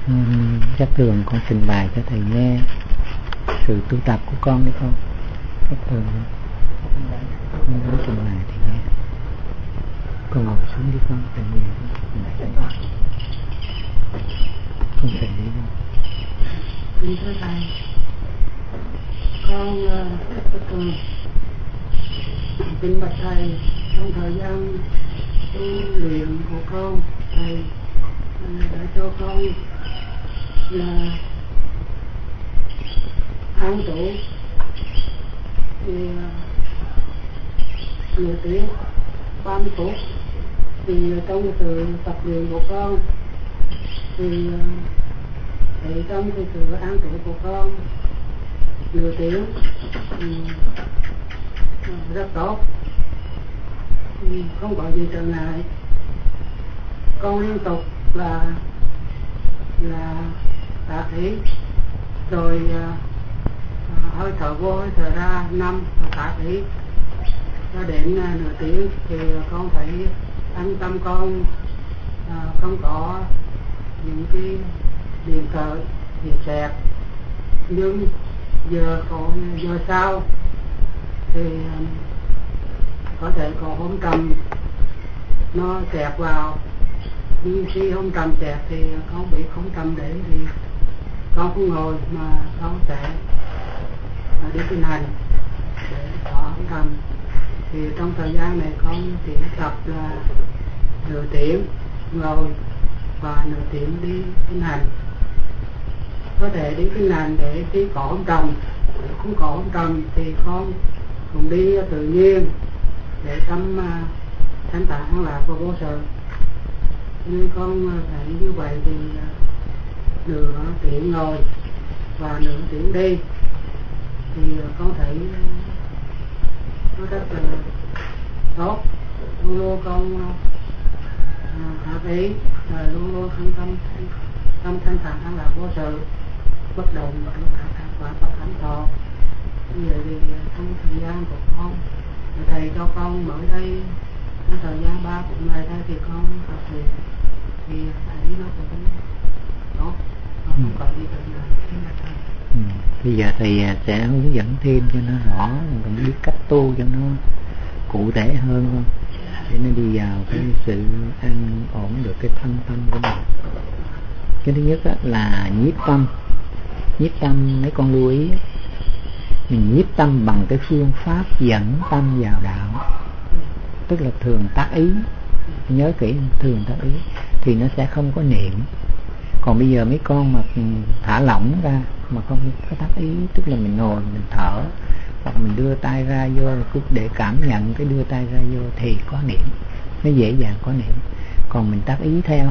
Chắc thường con trình bày cho thầy nghe sự tu tập của con đi con. Chắc thường con muốn trình bày thầy nghe. Con ngồi xuống đi con, thầy nghe con thầy đi con. Kính thưa thầy, con kính bạch thầy, trong thời gian tu luyện của con, thầy đã cho con là an trụ thì nửa tiếng 30 phút. Thì trong sự tập luyện của con thì trong cái sự an trụ của con nửa tiếng rất tốt, không có gì trở ngại. Con liên tục là tạ ý, rồi hơi thở vô hơi thở ra 5 tạ ý cho đến nửa tiếng thì con thấy an tâm, con không có những cái điện thở điện xẹt. Nhưng giờ sau thì có thể có hôm trầm nó kẹt vào, nhưng khi hôm trầm kẹt thì con bị không trầm đến thì con không ngồi mà con sẽ đi tiến hành để có hôm trầm. Thì trong thời gian này con chỉ tập là nửa tiếng ngồi và nửa tiếng đi tiến hành. Có thể đi tiến hành để khi có hôm trầm, không có hôm trầm thì con cũng đi tự nhiên để tâm thanh tạng an lạc và vô sự. Nên con thấy như vậy thì nửa tiếng ngồi và nửa tiếng đi thì con thấy nó rất là tốt. Luôn luôn con hợp ý, luôn luôn tâm thanh tạng an lạc vô sự, bất động và bất hạnh thọ. Như vậy thì trong thời gian của con, thầy cho con mới đây trong thời gian 3 cũng ngày đây thì con tập luyện thì thấy nó cũng tốt, không có gì cần là Bây giờ thầy sẽ hướng dẫn thêm cho nó rõ, cũng biết cách tu cho nó cụ thể hơn không, để nó đi vào cái sự an ổn được cái thân tâm của mình. Cái thứ nhất là nhiếp tâm. Nhiếp tâm mấy con lưu ý, mình nhiếp tâm bằng cái phương pháp dẫn tâm vào đạo, tức là thường tác ý. Nhớ kỹ, thường tác ý thì nó sẽ không có niệm. Còn bây giờ mấy con mà thả lỏng ra mà không có tác ý, tức là mình ngồi mình thở hoặc mình đưa tay ra vô để cảm nhận cái đưa tay ra vô thì có niệm, nó dễ dàng có niệm. Còn mình tác ý theo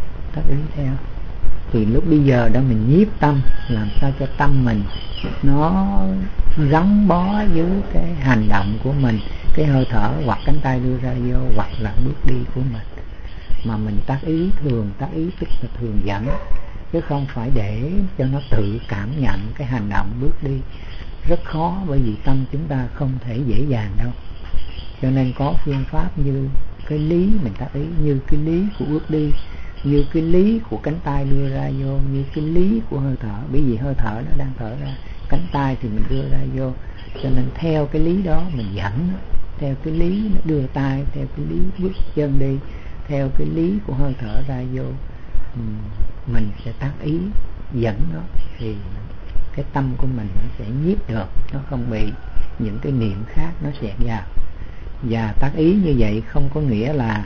thì lúc bây giờ đó mình nhiếp tâm, làm sao cho tâm mình nó gắn bó với cái hành động của mình, cái hơi thở hoặc cánh tay đưa ra vô hoặc là bước đi của mình. Mà mình tác ý, thường tác ý tức là thường dẫn, chứ không phải để cho nó tự cảm nhận cái hành động bước đi. Rất khó, bởi vì tâm chúng ta không thể dễ dàng đâu. Cho nên có phương pháp như cái lý mình tác ý, như cái lý của bước đi, như cái lý của cánh tay đưa ra vô, như cái lý của hơi thở. Bởi vì hơi thở nó đang thở ra, cánh tay thì mình đưa ra vô, cho nên theo cái lý đó mình dẫn nó. Theo cái lý nó đưa tay, theo cái lý bước chân đi, theo cái lý của hơi thở ra vô, mình sẽ tác ý dẫn nó, thì cái tâm của mình nó sẽ nhiếp được, nó không bị những cái niệm khác nó xẹt vào. Và tác ý như vậy không có nghĩa là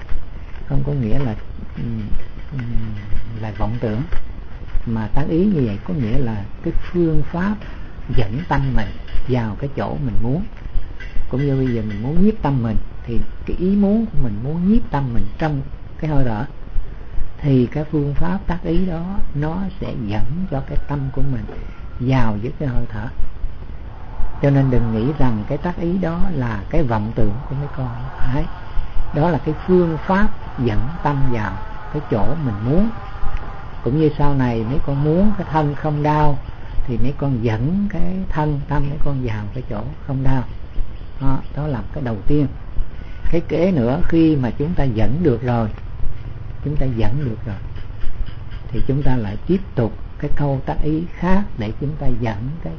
là vọng tưởng, mà tác ý như vậy có nghĩa là cái phương pháp dẫn tâm mình vào cái chỗ mình muốn. Cũng như bây giờ mình muốn nhiếp tâm mình, thì cái ý muốn của mình muốn nhiếp tâm mình trong cái hơi thở, thì cái phương pháp tác ý đó nó sẽ dẫn cho cái tâm của mình vào với cái hơi thở. Cho nên đừng nghĩ rằng cái tác ý đó là cái vọng tưởng của mấy con. Đấy, đó là cái phương pháp dẫn tâm vào cái chỗ mình muốn. Cũng như sau này mấy con muốn cái thân không đau, thì mấy con dẫn cái thân tâm mấy con vào cái chỗ không đau. Đó là cái đầu tiên. Cái kế nữa, khi mà chúng ta dẫn được rồi thì chúng ta lại tiếp tục cái câu tác ý khác để chúng ta dẫn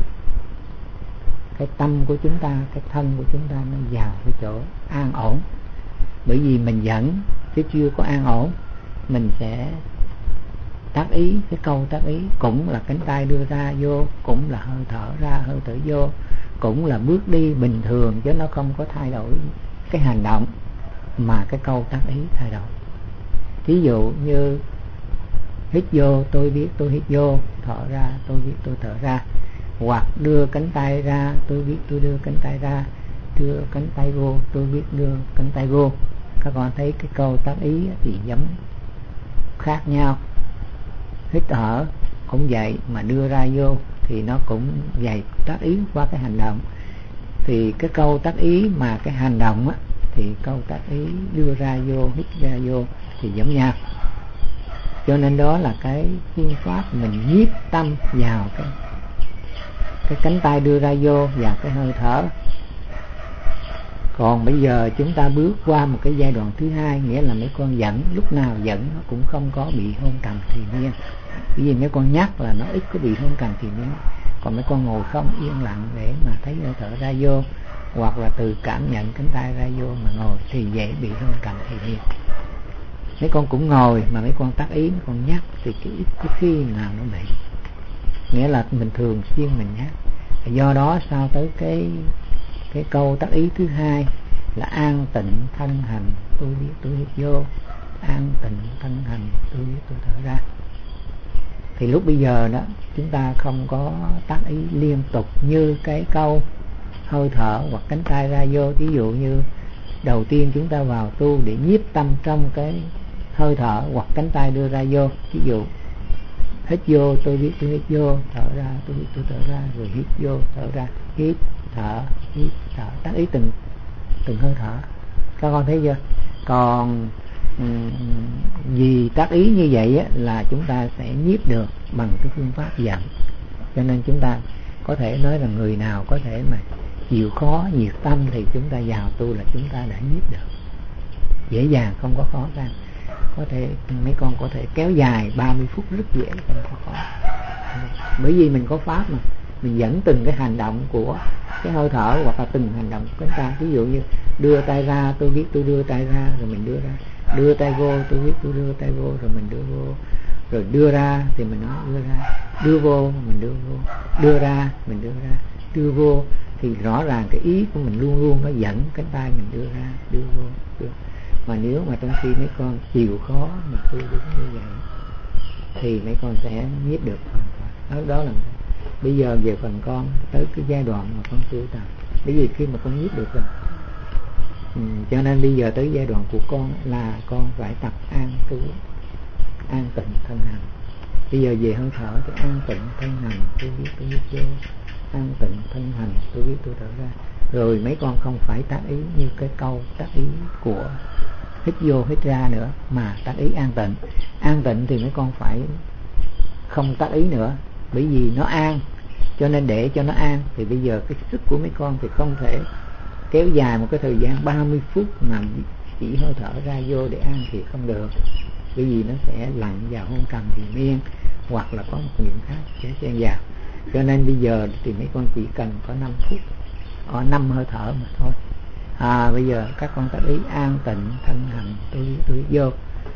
cái tâm của chúng ta, cái thân của chúng ta nó vào cái chỗ an ổn. Bởi vì mình dẫn chứ chưa có an ổn, mình sẽ tác ý, cái câu tác ý cũng là cánh tay đưa ra vô, cũng là hơi thở ra hơi thở vô, cũng là bước đi bình thường chứ nó không có thay đổi cái hành động, mà cái câu tác ý thay đổi. Thí dụ như hít vô tôi biết tôi hít vô, thở ra tôi biết tôi thở ra, hoặc đưa cánh tay ra tôi biết tôi đưa cánh tay ra, đưa cánh tay vô tôi biết đưa cánh tay vô. Các con thấy cái câu tác ý thì giống khác nhau. Hít thở cũng vậy, mà đưa ra vô thì nó cũng vậy, tác ý qua cái hành động. Thì cái câu tác ý mà cái hành động á, thì câu tác ý đưa ra vô, hít ra vô thì giống nhau. Cho nên đó là cái phương pháp mình nhiếp tâm vào cái cánh tay đưa ra vô và cái hơi thở. Còn bây giờ chúng ta bước qua một cái giai đoạn thứ hai, nghĩa là mấy con dẫn, lúc nào dẫn nó cũng không có bị hôn trầm thì miên. Bởi vì mấy con nhắc là nó ít có bị hôn trầm thì miên. Còn mấy con ngồi không yên lặng để mà thấy hơi thở ra vô, hoặc là từ cảm nhận cánh tay ra vô mà ngồi thì dễ bị hôn trầm thì miên. Mấy con cũng ngồi mà mấy con tác ý, mấy con nhắc thì cái khi nào nó bị, nghĩa là mình thường xuyên mình nhắc. Do đó sau tới cái câu tác ý thứ hai là an tịnh thân hành tôi biết tôi hít vô, an tịnh thân hành tôi biết tôi thở ra. Thì lúc bây giờ đó chúng ta không có tác ý liên tục như cái câu hơi thở hoặc cánh tay ra vô. Ví dụ như đầu tiên chúng ta vào tu để nhiếp tâm trong cái hơi thở hoặc cánh tay đưa ra vô. Ví dụ hít vô tôi biết tôi hít vô, thở ra tôi biết tôi thở ra, rồi hít vô thở ra, hít thở tác ý từng hơi thở. Các con thấy chưa? Còn vì tác ý như vậy á, là chúng ta sẽ nhiếp được bằng cái phương pháp dẫn. Cho nên chúng ta có thể nói là người nào có thể mà chịu khó nhiệt tâm thì chúng ta vào tu là chúng ta đã nhiếp được dễ dàng, không có khó khăn. Có thể mấy con có thể kéo dài 30 phút rất dễ, không có khó. Bởi vì mình có pháp mà, mình dẫn từng cái hành động của cái hơi thở hoặc là từng hành động của cánh tay. Ví dụ như đưa tay ra tôi biết tôi đưa tay ra, rồi mình đưa ra. Đưa tay vô tôi biết tôi đưa tay vô, rồi mình đưa vô. Rồi đưa ra thì mình nói đưa ra. Đưa vô mình đưa vô. Đưa ra mình đưa ra. Đưa vô thì rõ ràng cái ý của mình luôn luôn nó dẫn cánh tay mình đưa ra, đưa vô, đưa. Mà nếu mà trong khi mấy con chịu khó mà tu đúng như vậy thì mấy con sẽ nhiếp được hoàn toàn. Đó là bây giờ về phần con tới cái giai đoạn mà con tu tập. Bởi vì khi mà con nhiếp được rồi, cho nên bây giờ tới giai đoạn của con là con phải tập an trú, an tịnh thân hành. Bây giờ về hơi thở thì an tịnh thân hành tôi biết tôi hít vô, an tịnh thân hành tôi biết tôi thở ra. Rồi mấy con không phải tác ý như cái câu tác ý của hít vô hít ra nữa, mà tác ý an tịnh. An tịnh thì mấy con phải không tác ý nữa, bởi vì nó an. Cho nên để cho nó an thì bây giờ cái sức của mấy con thì không thể kéo dài một cái thời gian 30 phút mà chỉ hơi thở ra vô để an thì không được, bởi vì nó sẽ lặn vào hôn trầm thì miên, hoặc là có một niệm khác sẽ xen vào. Cho nên bây giờ thì mấy con chỉ cần có 5 phút, có 5 hơi thở mà thôi. Bây giờ các con tác ý an tịnh thân hành tôi vô.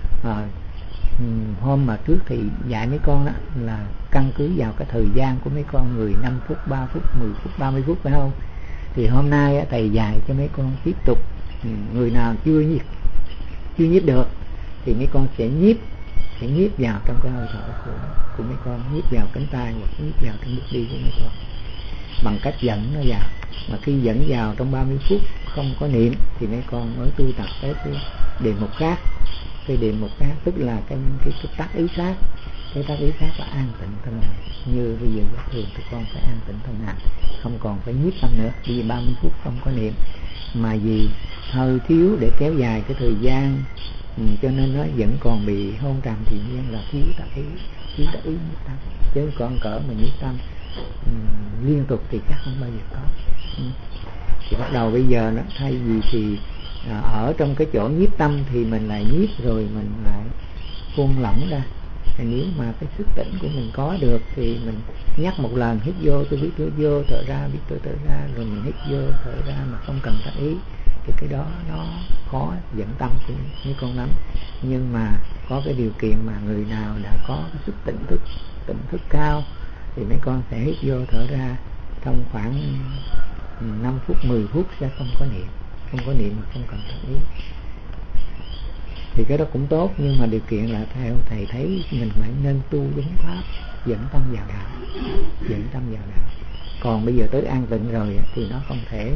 Hôm mà trước thì dạy mấy con đó là căn cứ vào cái thời gian của mấy con, người 5 phút, 3 phút, 10 phút, 30 phút phải không? Thì hôm nay thầy dạy cho mấy con tiếp tục. Người nào chưa nhiếp được thì mấy con sẽ nhiếp vào trong cái hơi thở của mấy con, nhiếp vào cánh tay hoặc nhiếp vào trong bước đi của mấy con bằng cách dẫn nó vào. Mà khi dẫn vào trong 30 phút không có niệm thì mấy con mới tu tập tới cái đề mục khác. Cái đề mục khác tức là cái tác ý khác. Cái tác ý khác là an tịnh thân hành. Như bây giờ thường tụi con phải an tịnh thân hành, không còn phải nhiếp tâm nữa, vì 30 phút không có niệm. Mà vì hơi thiếu để kéo dài cái thời gian, cho nên nó vẫn còn bị hôn trầm thì nhiên là thiếu tác ý nhiếp tâm. Chứ con cỡ mà nhiếp tâm liên tục thì chắc không bao giờ có. Thì bắt đầu bây giờ nó thay vì thì ở trong cái chỗ nhiếp tâm thì mình lại nhiếp rồi mình lại buông lỏng ra. Thì nếu mà cái sức tỉnh của mình có được thì mình nhắc một lần, hít vô tôi biết tôi vô, thở ra biết tôi thở ra, rồi mình hít vô thở ra mà không cần tác ý, thì cái đó nó khó dẫn tâm của mấy con lắm. Nhưng mà có cái điều kiện mà người nào đã có cái sức tỉnh thức cao thì mấy con sẽ hít vô thở ra trong khoảng 5 phút 10 phút sẽ không có niệm mà không cần tác ý. Thì cái đó cũng tốt, nhưng mà điều kiện là theo thầy thấy mình phải nên tu đúng pháp, dẫn tâm vào đạo. Còn bây giờ tới an tịnh rồi thì nó không thể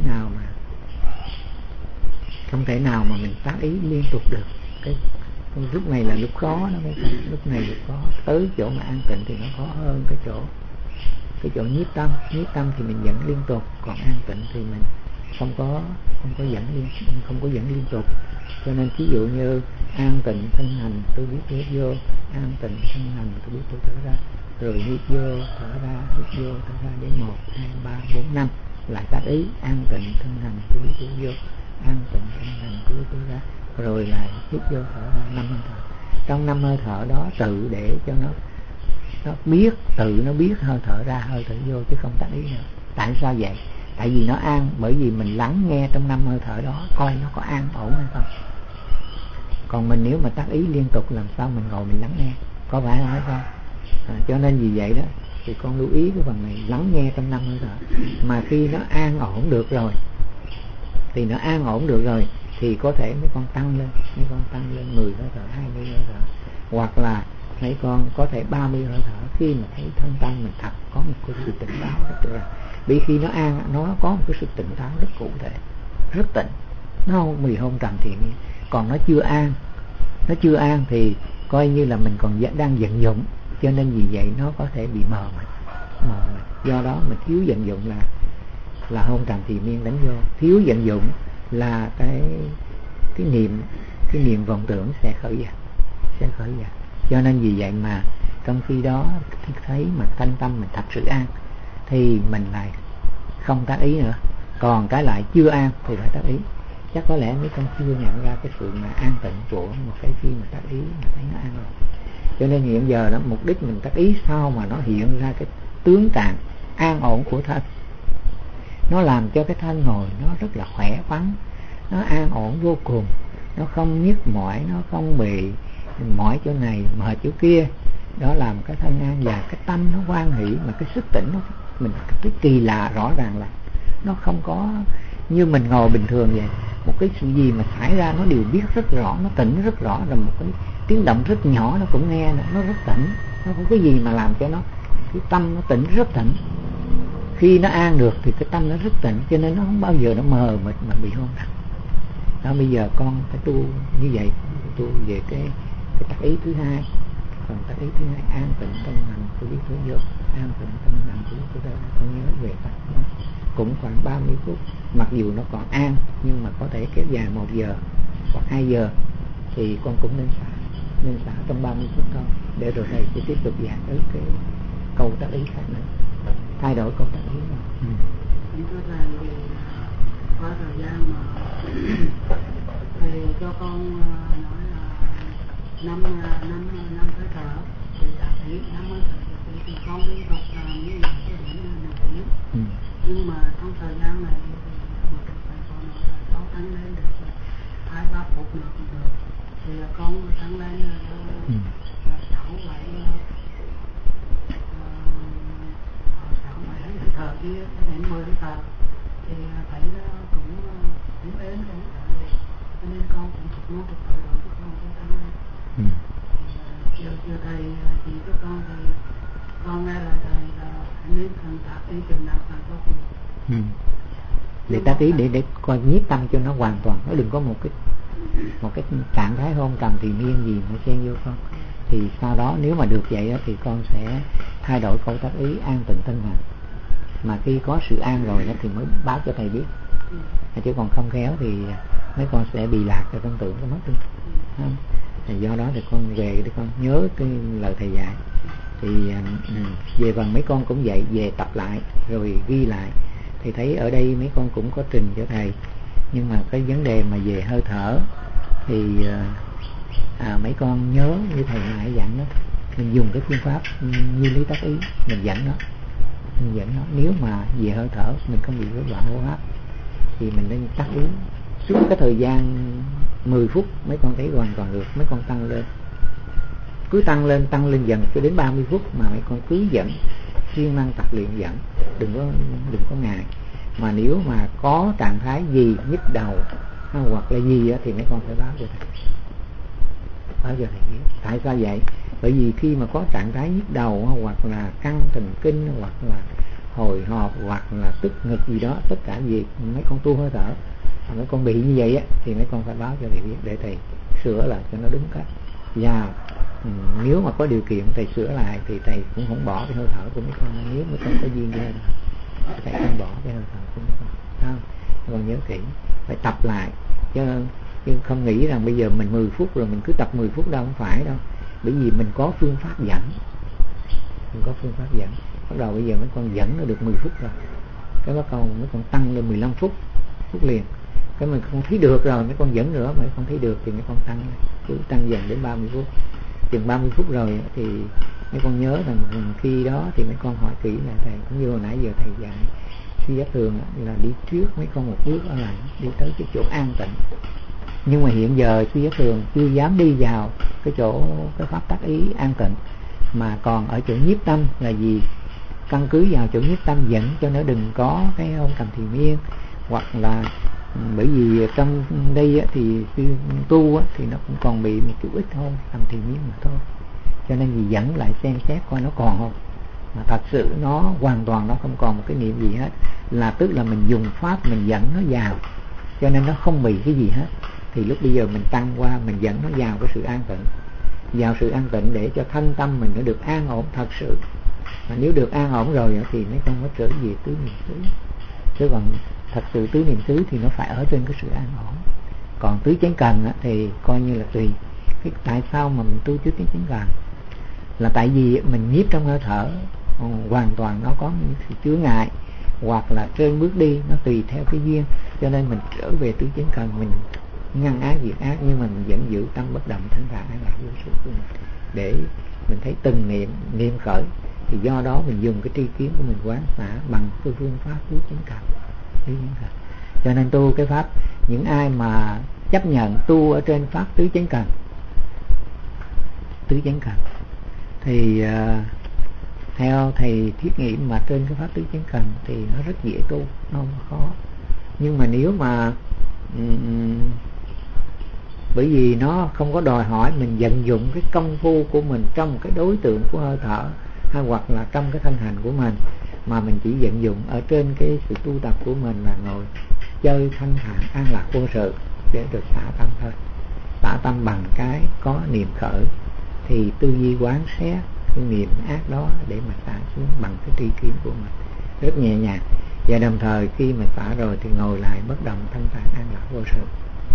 nào mà mình tác ý liên tục được. Cái lúc này là lúc khó đó mấy con, lúc này lúc khó. Tới chỗ mà an tịnh thì nó khó hơn cái chỗ nhiếp tâm thì mình dẫn liên tục, còn an tịnh thì mình không có dẫn liên tục. Cho nên ví dụ như an tịnh thân hành tôi biết tôi vô, an tịnh thân hành tôi biết tôi thở ra, rồi hít vô thở ra đến 1, 2, 3, 4, 5 lại tác ý an tịnh thân hành tôi biết tôi vô, an tịnh thân hành tôi biết tôi ra, rồi lại hít vô thở ra 5 hơi thở. Trong 5 hơi thở đó tự để cho nó biết hơi thở ra hơi thở vô chứ không tác ý nữa. Tại sao vậy? Tại vì nó an, bởi vì mình lắng nghe trong 5 hơi thở đó coi nó có an ổn hay không. Còn mình nếu mà tác ý liên tục làm sao mình ngồi mình lắng nghe, có phải không hay không? Cho nên vì vậy đó thì con lưu ý cái phần này, lắng nghe trong 5 hơi thở. Mà khi nó an ổn được rồi thì có thể mấy con tăng lên 10 hơi thở, 20 hơi thở, hoặc là mấy con có thể 30 hơi thở khi mà thấy thân tâm mình thật có một cái sự tỉnh táo rất là. Vì khi nó an, nó có một cái sự tỉnh táo rất cụ thể, rất tỉnh, nó không bị hôn trầm thiện. Còn nó chưa an thì coi như là mình còn đang vận dụng, cho nên vì vậy nó có thể bị mờ mịt. Do đó mình thiếu vận dụng là hôn trầm thiện miên đánh vô, thiếu vận dụng là cái niệm vọng tưởng sẽ khởi dậy. Cho nên vì vậy mà trong khi đó thấy mà thanh tâm mình thật sự an thì mình lại không tác ý nữa. Còn cái lại chưa an thì phải tác ý. Chắc có lẽ mấy con chưa nhận ra cái sự mà an tịnh của một cái khi mà tác ý mà thấy nó an rồi. Cho nên hiện giờ đó mục đích mình tác ý sao mà nó hiện ra cái tướng trạng an ổn của thân, nó làm cho cái thân ngồi nó rất là khỏe khoắn, nó an ổn vô cùng, nó không nhức mỏi, nó không bị mỏi chỗ này mệt chỗ kia. Đó làm cái thân an và cái tâm nó hoan hỷ, mà cái sức tỉnh nó mình cái kỳ lạ rõ ràng là nó không có như mình ngồi bình thường vậy. Một cái sự gì mà xảy ra nó đều biết rất rõ, nó tỉnh rất rõ, rồi một cái tiếng động rất nhỏ nó cũng nghe, nó rất tỉnh. Nó không có gì mà làm cho nó cái tâm nó tỉnh, rất tỉnh. Khi nó an được thì cái tâm nó rất tỉnh, cho nên nó không bao giờ nó mờ mịt mà bị hôn trầm. Đó, bây giờ con phải tu như vậy, tu về cái tác ý thứ hai. Còn tác ý thứ hai an tịnh thân hành tôi biết tôi vô, an tịnh thân hành tôi biết tôi ra. Con nhớ về pháp đó cũng khoảng 30 phút, mặc dù nó còn an nhưng mà có thể kéo dài 1 giờ hoặc 2 giờ thì con cũng nên xả trong 30 phút thôi, để rồi thầy sẽ tiếp tục dạy tới cái câu tác ý khác nữa, thay đổi câu tác ý nữa. Không có thầy thì có thời gian mà thầy cho con nói là năm hơi thở thì đã thấy 5 hơi thở thì con liên tục làm như vậy cho đến nửa tiếng. Nhưng mà trong thời gian này thì một thầy con nói là cháu tăng lên được 2-3 phút nữa cũng được, thì con tăng lên là 6-7 hơi thở kia đến 10 hơi thở thì thấy nó cũng êm rồi, cho nên con cũng thuộc luôn thuộc thở rồi chứ con cũng tăng lên. Giờ thầy chỉ cho con thì con nghe lời thầy là nên cần tác ý chừng nào càng tốt hơn. Để tác ý để coi nhiếp tâm cho nó hoàn toàn, nó đừng có một cái trạng thái hôn trầm thì miên gì nó xen vô con. Thì sau đó nếu mà được vậy đó, thì con sẽ thay đổi câu tác ý an tịnh thân hành. Mà khi có sự an rồi đó thì mới báo cho thầy biết. Chứ còn không khéo thì mấy con sẽ bị lạc rồi con tưởng có mất đi. Do đó thì con về để con nhớ cái lời thầy dạy. Thì về phần mấy con cũng vậy, về tập lại rồi ghi lại. Thì thấy ở đây mấy con cũng có trình cho thầy, nhưng mà cái vấn đề mà về hơi thở thì mấy con nhớ như thầy nãy dặn đó, mình dùng cái phương pháp như lý tác ý, mình dẫn nó. Nếu mà về hơi thở mình không bị rối loạn hô hấp thì mình nên tác ý suốt cái thời gian 10 phút, mấy con thấy hoàn toàn được. Mấy con tăng lên, cứ tăng lên dần cho đến 30 phút mà mấy con cứ dẫn, siêng năng tập luyện dẫn, đừng có ngại. Mà nếu mà có trạng thái gì nhức đầu hoặc là gì thì mấy con phải báo cho thầy biết. Tại sao vậy? Bởi vì khi mà có trạng thái nhức đầu hoặc là căng thần kinh hoặc là hồi hộp hoặc là tức ngực gì đó, tất cả gì mấy con tu hơi thở mấy con bị như vậy thì mấy con phải báo cho thầy biết để thầy sửa lại cho nó đúng cách. Và nếu mà có điều kiện thầy sửa lại thì thầy cũng không bỏ cái hơi thở của mấy con. Nếu mấy con có duyên với hơi thở thầy không bỏ cái hơi thở của mấy con. Mấy con nhớ kỹ, phải tập lại chứ không nghĩ rằng bây giờ mình 10 phút rồi mình cứ tập 10 phút đâu, không phải đâu. Bởi vì mình có phương pháp dẫn, bắt đầu bây giờ mấy con dẫn nó được 10 phút rồi, cái bắt đầu mấy con tăng lên 15 phút liền. Cái mình không thấy được rồi mấy con dẫn nữa, mấy con thấy được thì mấy con tăng lên, cứ tăng dần đến 30 phút. Chừng 30 phút rồi thì mấy con nhớ rằng khi đó thì mấy con hỏi kỹ là thầy, cũng như hồi nãy giờ thầy dạy suy giác thường là đi trước mấy con một bước ở lại, đi tới cái chỗ an tịnh. Nhưng mà hiện giờ suy giác thường chưa dám đi vào cái chỗ cái pháp tác ý an tịnh, mà còn ở chỗ nhiếp tâm. Là gì? Căn cứ vào chỗ nhiếp tâm dẫn cho nó đừng có cái ông cầm thiền miên, hoặc là bởi vì trong đây thì tu thì nó cũng còn bị một chút ít thôi, cầm thiền miên mà thôi. Cho nên vì dẫn lại xem xét coi nó còn không, mà thật sự nó hoàn toàn nó không còn một cái niệm gì hết, là tức là mình dùng pháp mình dẫn nó vào, cho nên nó không bị cái gì hết. Thì lúc bây giờ mình tăng qua, mình dẫn nó vào cái sự an tịnh, vào sự an tịnh để cho thân tâm mình nó được an ổn thật sự. Mà nếu được an ổn rồi thì mấy con mới trở về tứ niệm xứ. Chứ còn thật sự tứ niệm xứ thì nó phải ở trên cái sự an ổn. Còn tứ chánh cần thì coi như là tùy. Tại sao mà mình tu tứ chánh cần? Là tại vì mình nhiếp trong hơi thở hoàn toàn nó có những sự chướng ngại, hoặc là trên bước đi nó tùy theo cái duyên. Cho nên mình trở về tứ chánh cần, mình ngăn ác diệt ác, nhưng mà mình vẫn giữ tâm bất động thanh thản an lạc vô sự của mình, để mình thấy từng niệm khởi. Thì do đó mình dùng cái tri kiến của mình quán xả bằng cái phương pháp tứ chánh cần. Cho nên tu cái pháp, những ai mà chấp nhận tu ở trên pháp tứ chánh cần thì theo thầy thiết nghiệm mà trên cái pháp tứ chánh cần thì nó rất dễ tu, nó không khó. Nhưng mà nếu mà bởi vì nó không có đòi hỏi mình vận dụng cái công phu của mình trong cái đối tượng của hơi thở, hay hoặc là trong cái thân hành của mình, mà mình chỉ vận dụng ở trên cái sự tu tập của mình là ngồi chơi thanh thản an lạc vô sự để được xả tâm thôi. Xả tâm bằng cái có niệm khởi thì tư duy quán xét cái niệm ác đó để mà xả xuống bằng cái tri kiến của mình rất nhẹ nhàng. Và đồng thời khi mà xả rồi thì ngồi lại bất động thanh thản an lạc vô sự.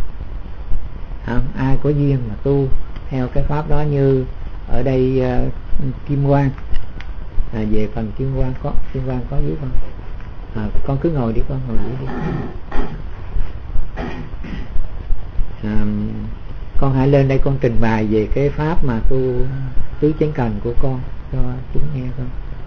Ai có duyên mà tu theo cái pháp đó, như ở đây Kim Quang, về phần Kim Quang có dưới không? Con cứ ngồi đi, con ngồi dưới đi. Con hãy lên đây con trình bày về cái pháp mà tu tứ chánh cần của con cho chúng nghe con.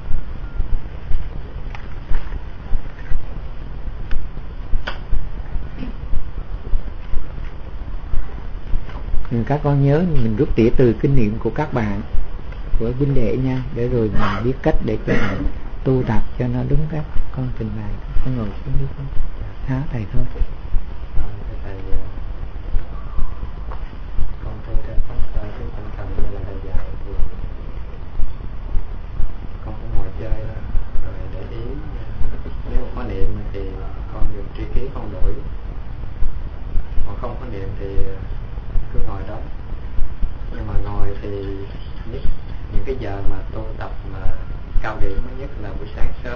Các con nhớ mình rút tỉa từ kinh nghiệm của các bạn, của huynh đệ nha, để rồi mình biết cách để cho mình tu tập cho nó đúng cách. Con trình bày, con ngồi xuống đi con. Thầy thôi. Thầy, con tu trên pháp tứ chánh cần như là thầy dạy thì con cũng ngồi chơi thôi, rồi để ý nếu mà có niệm thì con dùng tri kiến con đổi, còn không có niệm thì cứ ngồi đó. Nhưng mà ngồi thì nhất những cái giờ mà tu tập mà cao điểm nhất là buổi sáng sớm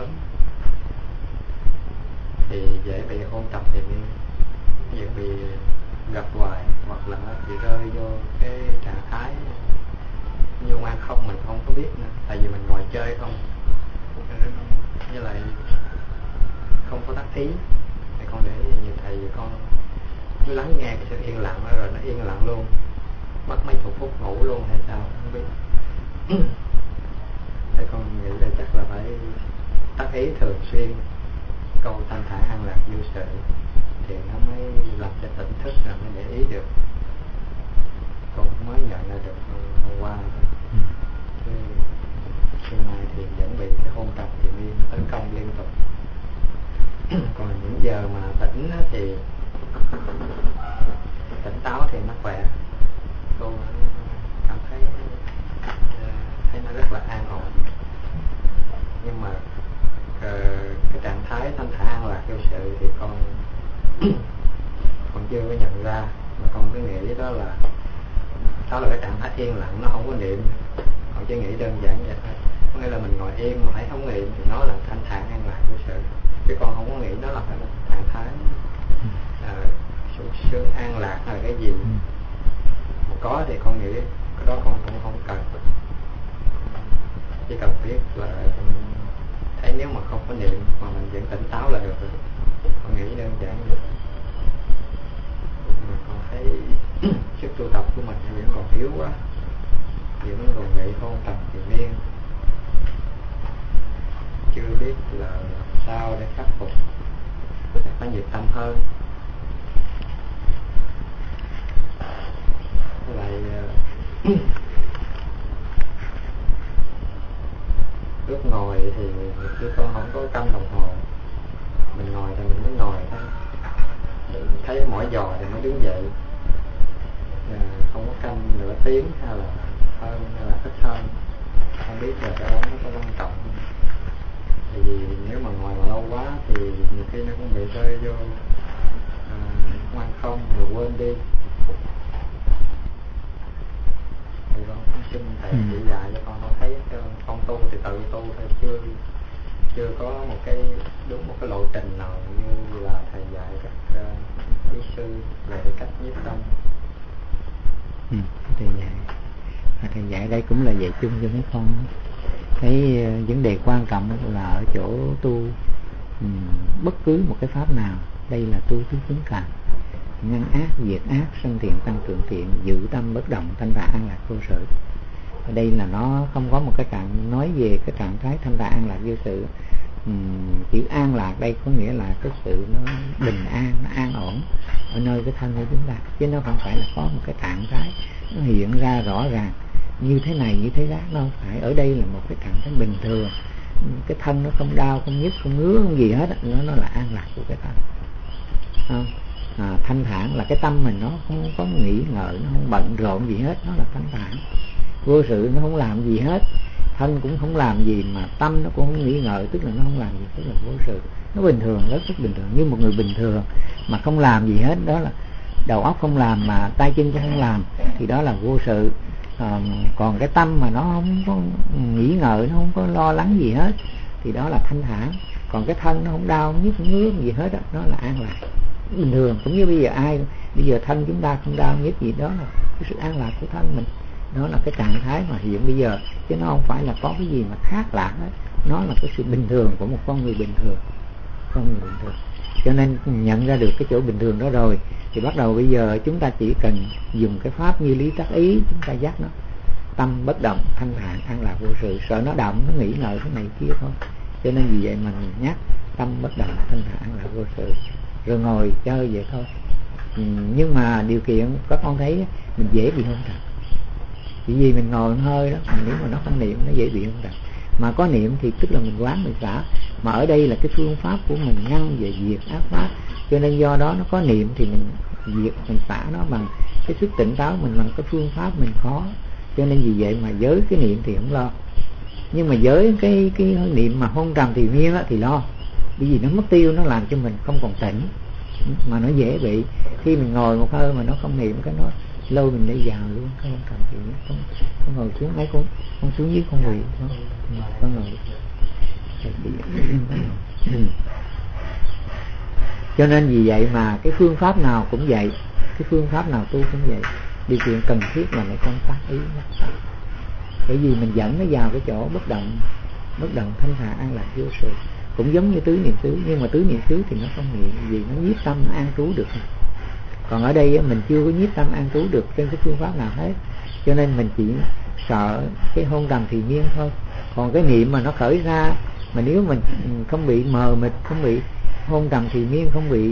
thì dễ bị ôn tập thì dễ bị gặp hoài, hoặc là bị rơi vô cái trạng thái như ngoan không, mình không có biết nữa, tại vì mình ngồi chơi không, với lại không có tác ý. Thì con để như thầy, con cứ lắng nghe cái sự yên lặng đó, rồi nó yên lặng luôn, mất mấy chục phút ngủ luôn hay sao không biết. Thế con nghĩ là chắc là phải tác ý thường xuyên câu thanh thản an lạc vô sự thì nó mới làm cho tỉnh thức rồi mới để ý được. Con mới nhận ra được hôm qua thôi. Hôm nay thì vẫn bị cái hôn trầm thì miên tấn công liên tục. Còn những giờ mà tỉnh thì tỉnh táo thì nó khỏe. Cô cảm thấy nó rất là an ổn. Nhưng mà cái trạng thái thanh thản an lạc vô sự thì con chưa có nhận ra, mà con cứ nghĩ đó là cái trạng thái yên lặng, nó không có niệm. Con chỉ nghĩ đơn giản vậy thôi. Có nghĩa là mình ngồi yên mà thấy không niệm thì nó là thanh thản an lạc vô sự, chứ con không có nghĩ đó là phải là trạng thái sung sướng an lạc hay là cái gì. Mà có thì con nghĩ cái đó con cũng không cần, chỉ cần biết là thấy nếu mà không có niệm mà mình vẫn tỉnh táo là được rồi. Con nghĩ đơn giản vậy. Mà con thấy sức tu tập của mình vẫn còn yếu quá, vẫn còn bị hôn trầm triền miên, chưa biết là làm sao để khắc phục, phải nhiệt tâm hơn. Với lại lúc ngồi thì khi con không có canh đồng hồ, mình ngồi thì mình mới ngồi thôi, thấy mỏi giò thì mới đứng dậy, không có canh nửa tiếng hay là hơn hay là ít hơn. Không biết là cái đó nó có quan trọng không. Tại vì nếu mà ngồi mà lâu quá thì nhiều khi nó cũng bị rơi vô ngoan không rồi quên đi. Thì con cũng xin thầy chỉ dạy cho con thấy con tu thì tự tu thôi, chưa có một cái đúng một cái lộ trình nào như là thầy dạy các quý sư về cái cách nhiếp tâm. Thầy dạy đây cũng là dạy chung cho mấy con. Cái vấn đề quan trọng là ở chỗ tu bất cứ một cái pháp nào, đây là tu tứ tướng cảnh, ngăn ác diệt ác, sanh thiện tăng trưởng thiện, giữ tâm bất động, thanh thản an lạc vô sự. Ở đây là nó không có một cái trạng nói về cái trạng thái thanh thản an lạc vô sự. Chữ an lạc đây có nghĩa là cái sự nó bình an, nó an ổn ở nơi cái thân của chúng ta, chứ nó không phải là có một cái trạng thái nó hiện ra rõ ràng như thế này như thế đó. Nó không phải. Ở đây là một cái trạng thái bình thường, cái thân nó không đau, không nhức, không ngứa, không gì hết. Nó là an lạc của cái thân, không? Thanh thản là cái tâm mình nó không có nghĩ ngợi, nó không bận rộn gì hết, nó là thanh thản vô sự, nó không làm gì hết. Thân cũng không làm gì mà tâm nó cũng không nghĩ ngợi, tức là nó không làm gì, tức là vô sự. Nó bình thường, rất bình thường, như một người bình thường mà không làm gì hết, đó là đầu óc không làm mà tay chân cũng không làm, thì đó là vô sự. Còn cái tâm mà nó không có nghĩ ngợi, nó không có lo lắng gì hết, thì đó là thanh thản. Còn cái thân nó không đau, không nhức, không ngứa gì hết, đó là an lạc bình thường. Cũng như bây giờ thân chúng ta không đau nhức gì, đó là cái sự an lạc của thân mình. Đó là cái trạng thái mà hiện bây giờ, chứ nó không phải là có cái gì mà khác lạ hết. Nó là cái sự bình thường của một con người bình thường, Cho nên nhận ra được cái chỗ bình thường đó rồi thì bắt đầu bây giờ chúng ta chỉ cần dùng cái pháp như lý tác ý, chúng ta dắt nó tâm bất động, thanh thản an lạc vô sự. Sợ nó động, nó nghĩ ngợi cái này kia thôi. Cho nên vì vậy mà mình nhắc tâm bất động, thanh thản an lạc vô sự, rồi ngồi chơi vậy thôi. Nhưng mà điều kiện các con thấy mình dễ bị hôn trầm, chỉ vì mình ngồi hơi đó. Mà nếu mà nó không niệm, nó dễ bị hôn trầm. Mà có niệm thì tức là mình quán, mình xả. Mà ở đây là cái phương pháp của mình ngăn về diệt ác pháp, cho nên do đó nó có niệm thì mình diệt, mình xả nó bằng cái sức tỉnh táo mình, bằng cái phương pháp mình có. Cho nên vì vậy mà giới cái niệm thì không lo, nhưng mà giới cái niệm mà hôn trầm thì miên thì lo, bởi vì nó mất tiêu, nó làm cho mình không còn tỉnh, mà nó dễ bị. Khi mình ngồi một hơi mà nó không niệm, cái nó lâu mình đi vào luôn, cái hôn trầm thì con ngồi xuống. Mấy con xuống dưới con quỳ, con ngồi. Cho nên vì vậy mà cái phương pháp nào cũng vậy, cái phương pháp nào tu cũng vậy. Điều kiện cần thiết là mấy con tác ý, bởi vì mình dẫn nó vào cái chỗ bất động, thanh thản an lạc vô sự. Cũng giống như tứ niệm xứ, nhưng mà tứ niệm xứ thì nó không niệm, vì nó nhiếp tâm, nó an trú được. Còn ở đây mình chưa có nhiếp tâm an trú được trên cái phương pháp nào hết. cho nên mình chỉ sợ cái hôn trầm thì miên thôi. Còn cái niệm mà nó khởi ra, mà nếu mình không bị mờ mịt, không bị hôn trầm thì miên, không bị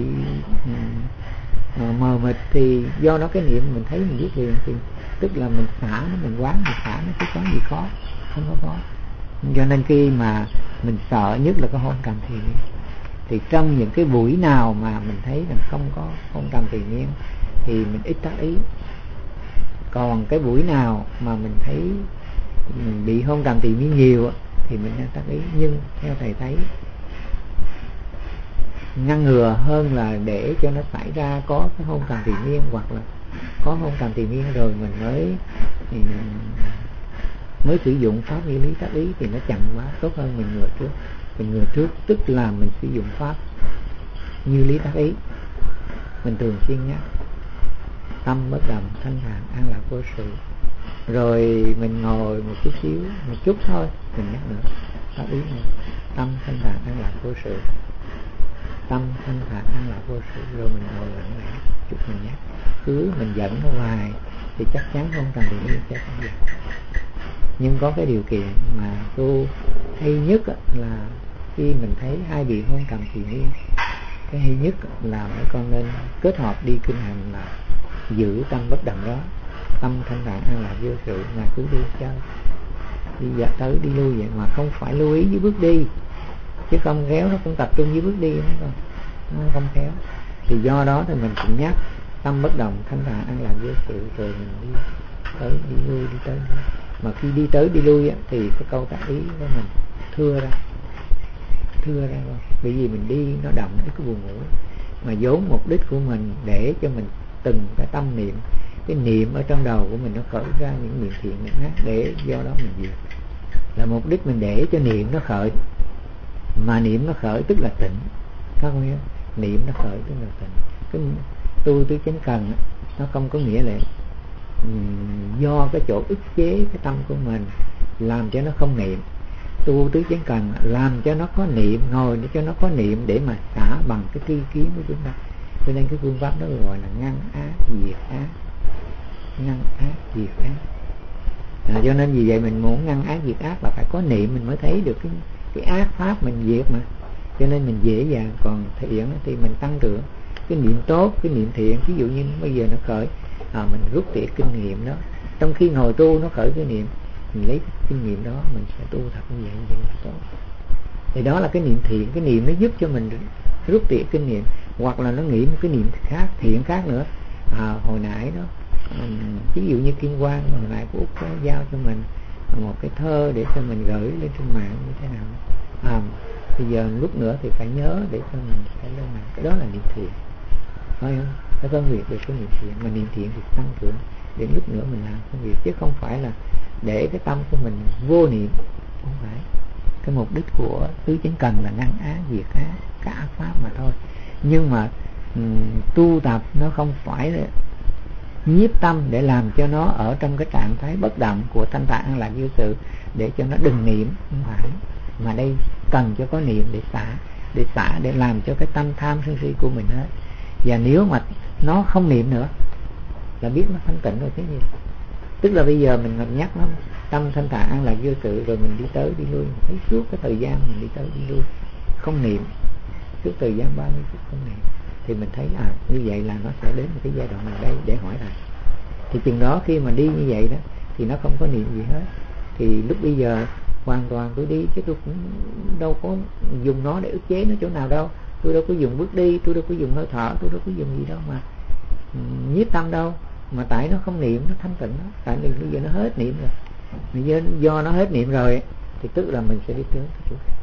mờ mịt, thì do đó cái niệm mình thấy mình biết liền, thì tức là mình xả nó, mình quán mình xả nó, chứ có gì khó, không có khó. Cho nên khi mà mình sợ nhất là cái hôn trầm thì miên, thì trong những cái buổi nào mà mình thấy rằng không có hôn trầm thì miên thì mình ít tác ý. Còn cái buổi nào mà mình thấy mình bị hôn trầm thì miên nhiều thì mình nên tác ý. Nhưng theo thầy thấy ngăn ngừa hơn là để cho nó xảy ra có cái hôn trầm thì miên, hoặc là có hôn trầm thì miên rồi mình mới sử dụng pháp như lý tác ý thì nó chậm quá. Tốt hơn mình ngừa trước. Mình ngừa trước tức là mình sử dụng pháp như lý tác ý. Mình thường xuyên nhắc tâm bất động, thanh thản, an lạc vô sự. Rồi mình ngồi một chút xíu, một chút thôi, mình nhắc nữa tác ý nữa. Tâm thanh thản, an lạc vô sự. Tâm thanh thản, an lạc vô sự. Rồi mình ngồi lặng lẽ chút, mình nhắc. Cứ mình dẫn nó hoài thì chắc chắn không cần thì biết sẽ không được. Nhưng có cái điều kiện mà tu hay nhất là khi mình thấy ai bị hôn trầm thì miên, cái hay nhất là mấy con nên kết hợp đi kinh hành là giữ tâm bất động đó, tâm thanh thản an lạc vô sự, mà cứ đi chơi, đi dạo tới đi lui vậy, mà không phải lưu ý với bước đi, chứ không khéo nó cũng tập trung với bước đi nó không khéo. Thì do đó thì mình cũng nhắc tâm bất động, thanh thản an lạc vô sự, rồi mình đi tới đi lui, đi tới đi lui. Mà khi đi tới đi lui thì cái câu tác ý của mình thưa ra không? Bởi vì mình đi nó động đến cái buồn ngủ, mà vốn mục đích của mình để cho mình từng cái tâm niệm, cái niệm ở trong đầu của mình nó khởi ra những niệm thiện niệm ác, để do đó mình diệt. Là mục đích mình để cho niệm nó khởi, mà niệm nó khởi tức là tỉnh, các bạn hiểu? Niệm nó khởi tức là tỉnh. Cái tu tứ chánh cần nó không có nghĩa là do cái chỗ ức chế cái tâm của mình làm cho nó không niệm. Tu tứ chánh cần làm cho nó có niệm, ngồi để cho nó có niệm để mà xả bằng cái tri kiến của chúng ta. Cho nên cái phương pháp đó gọi là ngăn ác diệt ác, ngăn ác diệt ác. Cho nên vì vậy mình muốn ngăn ác diệt ác là phải có niệm mình mới thấy được cái ác pháp mình diệt mà. Cho nên mình dễ dàng. Còn thiện thì mình tăng trưởng cái niệm tốt, cái niệm thiện. Ví dụ như bây giờ nó khởi, mình rút tỉa kinh nghiệm đó. Trong khi ngồi tu nó khởi cái niệm, mình lấy kinh nghiệm đó mình sẽ tu thật như vậy là tốt. Thì đó là cái niệm thiện. Cái niệm nó giúp cho mình rút tỉa kinh nghiệm. Hoặc là nó nghĩ một cái niệm khác, thiện khác nữa. Hồi nãy đó, ví dụ như Kim Quang hồi nãy của Úc có giao cho mình một cái thơ để cho mình gửi lên trên mạng như thế nào. Bây giờ lúc nữa thì phải nhớ để cho mình phải lên mạng. Cái đó là niệm thiện, phải không? Phải phân biệt được cái niệm thiện. Mà niệm thiện thì tăng trưởng đến lúc nữa mình làm công việc, chứ không phải là để cái tâm của mình vô niệm. Không phải. Cái mục đích của tứ chánh cần là ngăn ác diệt ác, cả ác pháp mà thôi. Nhưng mà tu tập nó không phải là nhiếp tâm để làm cho nó ở trong cái trạng thái bất động của thanh tạng an lạc vô sự để cho nó đừng niệm, không phải. Mà đây cần cho có niệm để xả, để làm cho cái tâm tham sân si của mình hết. Và nếu mà nó không niệm nữa là biết nó thanh tịnh rồi chứ gì. Tức là bây giờ mình nhắc nó tâm thanh tạng an lạc vô sự, rồi mình đi tới đi lui, mình thấy suốt cái thời gian mình đi tới đi lui không niệm, suốt thời gian 30 phút không niệm, thì mình thấy như vậy là nó sẽ đến một cái giai đoạn nào đây để hỏi lại. Thì chừng đó khi mà đi như vậy đó thì nó không có niệm gì hết, thì lúc bây giờ hoàn toàn tôi đi, chứ tôi cũng đâu có dùng nó để ức chế nó chỗ nào đâu. Tôi đâu có dùng bước đi, tôi đâu có dùng hơi thở, tôi đâu có dùng gì đâu mà nhiếp tâm đâu. Mà tại nó không niệm, nó thanh tịnh đó. Tại vì bây giờ nó hết niệm rồi. Do nó hết niệm rồi thì tức là mình sẽ đi tới chỗ khác.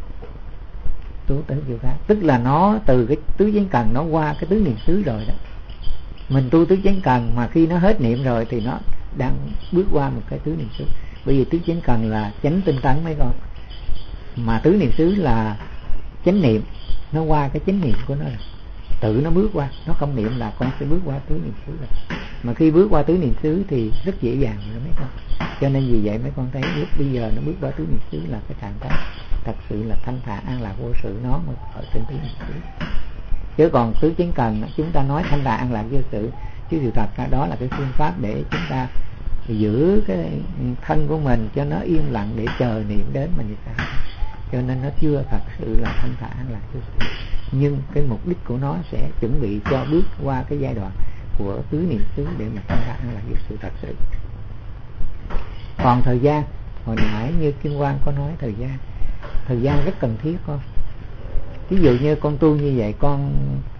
Tới chỗ khác, tức là nó từ cái tứ chánh cần nó qua cái tứ niệm xứ rồi đó. Mình tu tứ chánh cần mà khi nó hết niệm rồi thì nó đang bước qua một cái tứ niệm xứ. Bởi vì tứ chánh cần là chánh tinh tấn mấy con, mà tứ niệm xứ là chánh niệm. Nó qua cái chánh niệm của nó rồi, tự nó bước qua. Nó không niệm là con sẽ bước qua tứ niệm xứ rồi. Mà khi bước qua tứ niệm xứ thì rất dễ dàng rồi mấy con. Cho nên vì vậy mấy con thấy lúc bây giờ nó bước qua tứ niệm xứ là cái trạng thái thật sự là thanh thản an lạc vô sự, nó mới ở trên tứ niệm xứ. Chứ còn tứ chánh cần chúng ta nói thanh thản an lạc vô sự, chứ điều thật ra đó là cái phương pháp để chúng ta giữ cái thân của mình cho nó yên lặng để chờ niệm đến mà như thế. Cho nên nó chưa thật sự là thanh thản là chưa. Nhưng cái mục đích của nó sẽ chuẩn bị cho bước qua cái giai đoạn của tứ niệm xứ để mà thanh thản là dự sự thật sự. Còn thời gian, hồi nãy như Kim Quang có nói thời gian rất cần thiết con. Ví dụ như con tu như vậy, con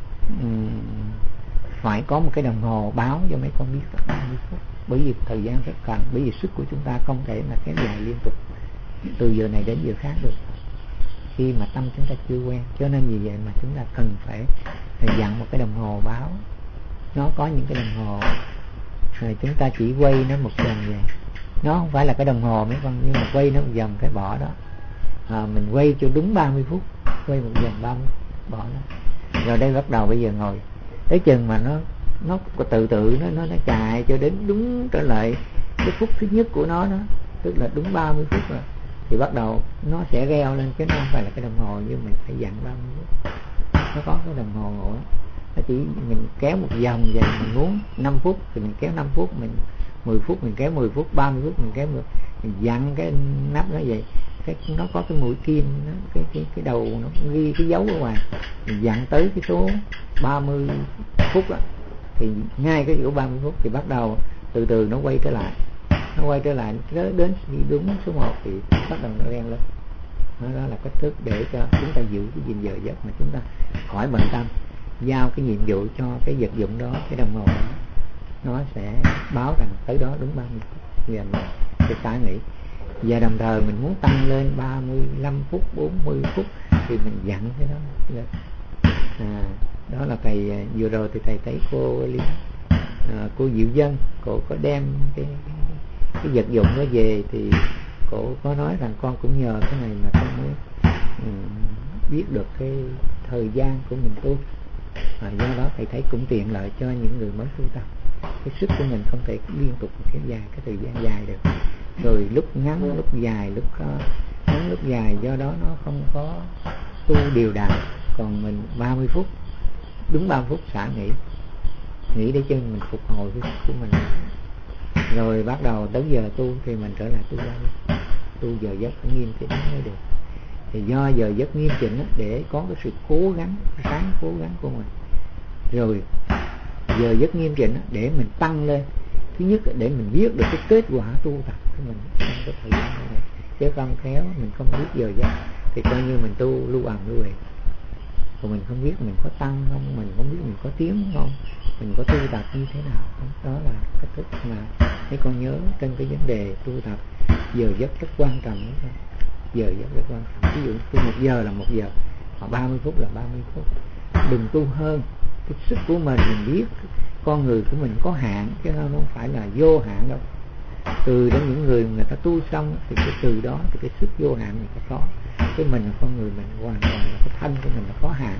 phải có một cái đồng hồ báo cho mấy con biết 30 phút. Bởi vì thời gian rất cần, bởi vì sức của chúng ta không thể là kéo dài liên tục từ giờ này đến giờ khác được khi mà tâm chúng ta chưa quen. Cho nên vì vậy mà chúng ta cần phải dặn một cái đồng hồ báo. Nó có những cái đồng hồ rồi chúng ta chỉ quay nó một vòng vậy. Nó không phải là cái đồng hồ mấy con, nhưng mà quay nó một vòng cái bỏ đó. Mình quay cho đúng 30 phút, quay một vòng 30 phút bỏ đó. Rồi đây bắt đầu bây giờ ngồi tới chừng mà nó từ từ nó chạy cho đến đúng trở lại cái phút thứ nhất của nó đó, tức là đúng 30 phút rồi thì bắt đầu nó sẽ reo lên, chứ nó không phải là cái đồng hồ, nhưng mình phải dặn 30 phút. Nó có cái đồng hồ ngồi, nó chỉ mình kéo một vòng vậy, mình muốn 5 phút thì mình kéo 5 phút, mình 10 phút mình kéo 10 phút, 30 phút mình kéo 10, mình dặn cái nắp nó vậy. Nó có cái mũi kim, cái đầu nó ghi cái dấu ở ngoài, mình dặn tới cái số 30 phút đó, thì ngay cái chỗ 30 phút thì bắt đầu từ từ nó quay trở lại, đến khi đúng số 1 thì bắt đầu nó reng lên. Đó là cách thức để cho chúng ta giữ cái gìn giờ giấc mà chúng ta khỏi bận tâm, giao cái nhiệm vụ cho cái vật dụng đó, cái đồng hồ đó, nó sẽ báo rằng tới đó đúng 30 phút và mình sẽ xả nghỉ. Và đồng thời mình muốn tăng lên 35 phút, 40 phút thì mình dặn cái đó lên. Đó là thầy vừa rồi thì thầy thấy cô Diệu Dân, cô có đem cái vật dụng đó về thì cô có nói rằng con cũng nhờ cái này mà con mới biết được cái thời gian của mình tu. Do đó thầy thấy cũng tiện lợi cho những người mới tu tập. Cái sức của mình không thể liên tục kéo dài cái thời gian dài được, rồi lúc ngắn lúc dài, lúc ngắn lúc dài, do đó nó không có tu đều đặn. Còn mình 30 phút, đúng 30 phút xả nghỉ để cho mình phục hồi cái sức của mình, rồi bắt đầu tới giờ tu thì mình trở lại tu giờ giấc phải nghiêm chỉnh mới được. Thì do giờ giấc nghiêm chỉnh để có cái sự cố gắng của mình, rồi giờ giấc nghiêm chỉnh để mình tăng lên. Thứ nhất để mình biết được cái kết quả tu tập của mình trong cái thời gian này, chứ không khéo mình không biết giờ giấc thì coi như mình tu lưu ề. Còn mình không biết mình có tăng không, mình không biết mình có tiến không, mình có tu tập như thế nào không. Đó là cách thức mà mấy con nhớ trên cái vấn đề tu tập. Giờ giấc rất quan trọng đó. Giờ giấc rất quan trọng. Ví dụ tu 1 giờ là 1 giờ, hoặc 30 phút là 30 phút. Đừng tu hơn. Cái sức của mình biết con người của mình có hạn, chứ nó không phải là vô hạn đâu. Từ đến những người ta tu xong thì cái từ đó thì cái sức vô hạn mình phải có. Chứ mình là con người, mình hoàn toàn là cái thân của mình là có hạn.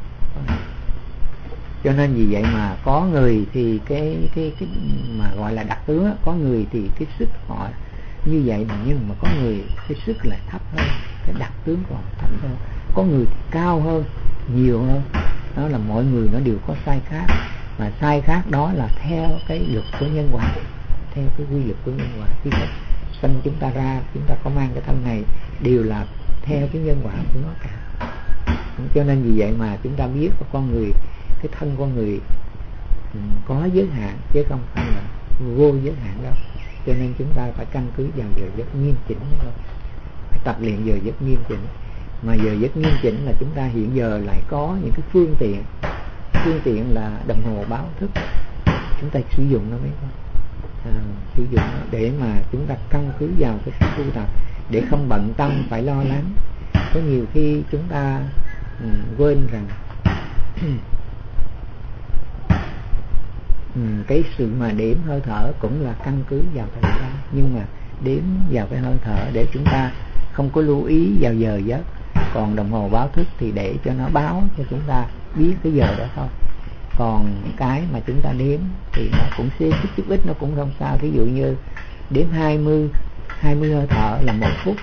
Cho nên vì vậy mà có người thì cái mà gọi là đặc tướng, có người thì cái sức họ như vậy, nhưng mà có người cái sức lại thấp hơn, cái đặc tướng của họ thấp hơn. Có người thì cao hơn, nhiều hơn. Đó là mọi người nó đều có sai khác, mà sai khác đó là theo cái luật của nhân quả, theo cái quy luật của nhân quả. Khi sanh chúng ta ra, chúng ta có mang cái thân này đều là theo cái nhân quả của nó cả. Cho nên vì vậy mà chúng ta biết con người, cái thân con người có giới hạn chứ không phải là vô giới hạn đâu. Cho nên chúng ta phải căn cứ vào giờ giấc nghiêm chỉnh thôi, phải tập luyện giờ giấc nghiêm chỉnh. Mà giờ giấc nghiêm chỉnh là chúng ta hiện giờ lại có những cái phương tiện là đồng hồ báo thức, chúng ta sử dụng nó mấy con, sử dụng nó để mà chúng ta căn cứ vào cái sự tu tập, để không bận tâm phải lo lắng. Có nhiều khi chúng ta quên rằng cái sự mà đếm hơi thở cũng là căn cứ vào thời gian, nhưng mà đếm vào cái hơi thở để chúng ta không có lưu ý vào giờ giấc. Còn đồng hồ báo thức thì để cho nó báo cho chúng ta biết cái giờ đó thôi. Còn cái mà chúng ta đếm thì nó cũng xê xích chút ít, nó cũng không sao. Ví dụ như đếm 20 hơi thở là 1 phút,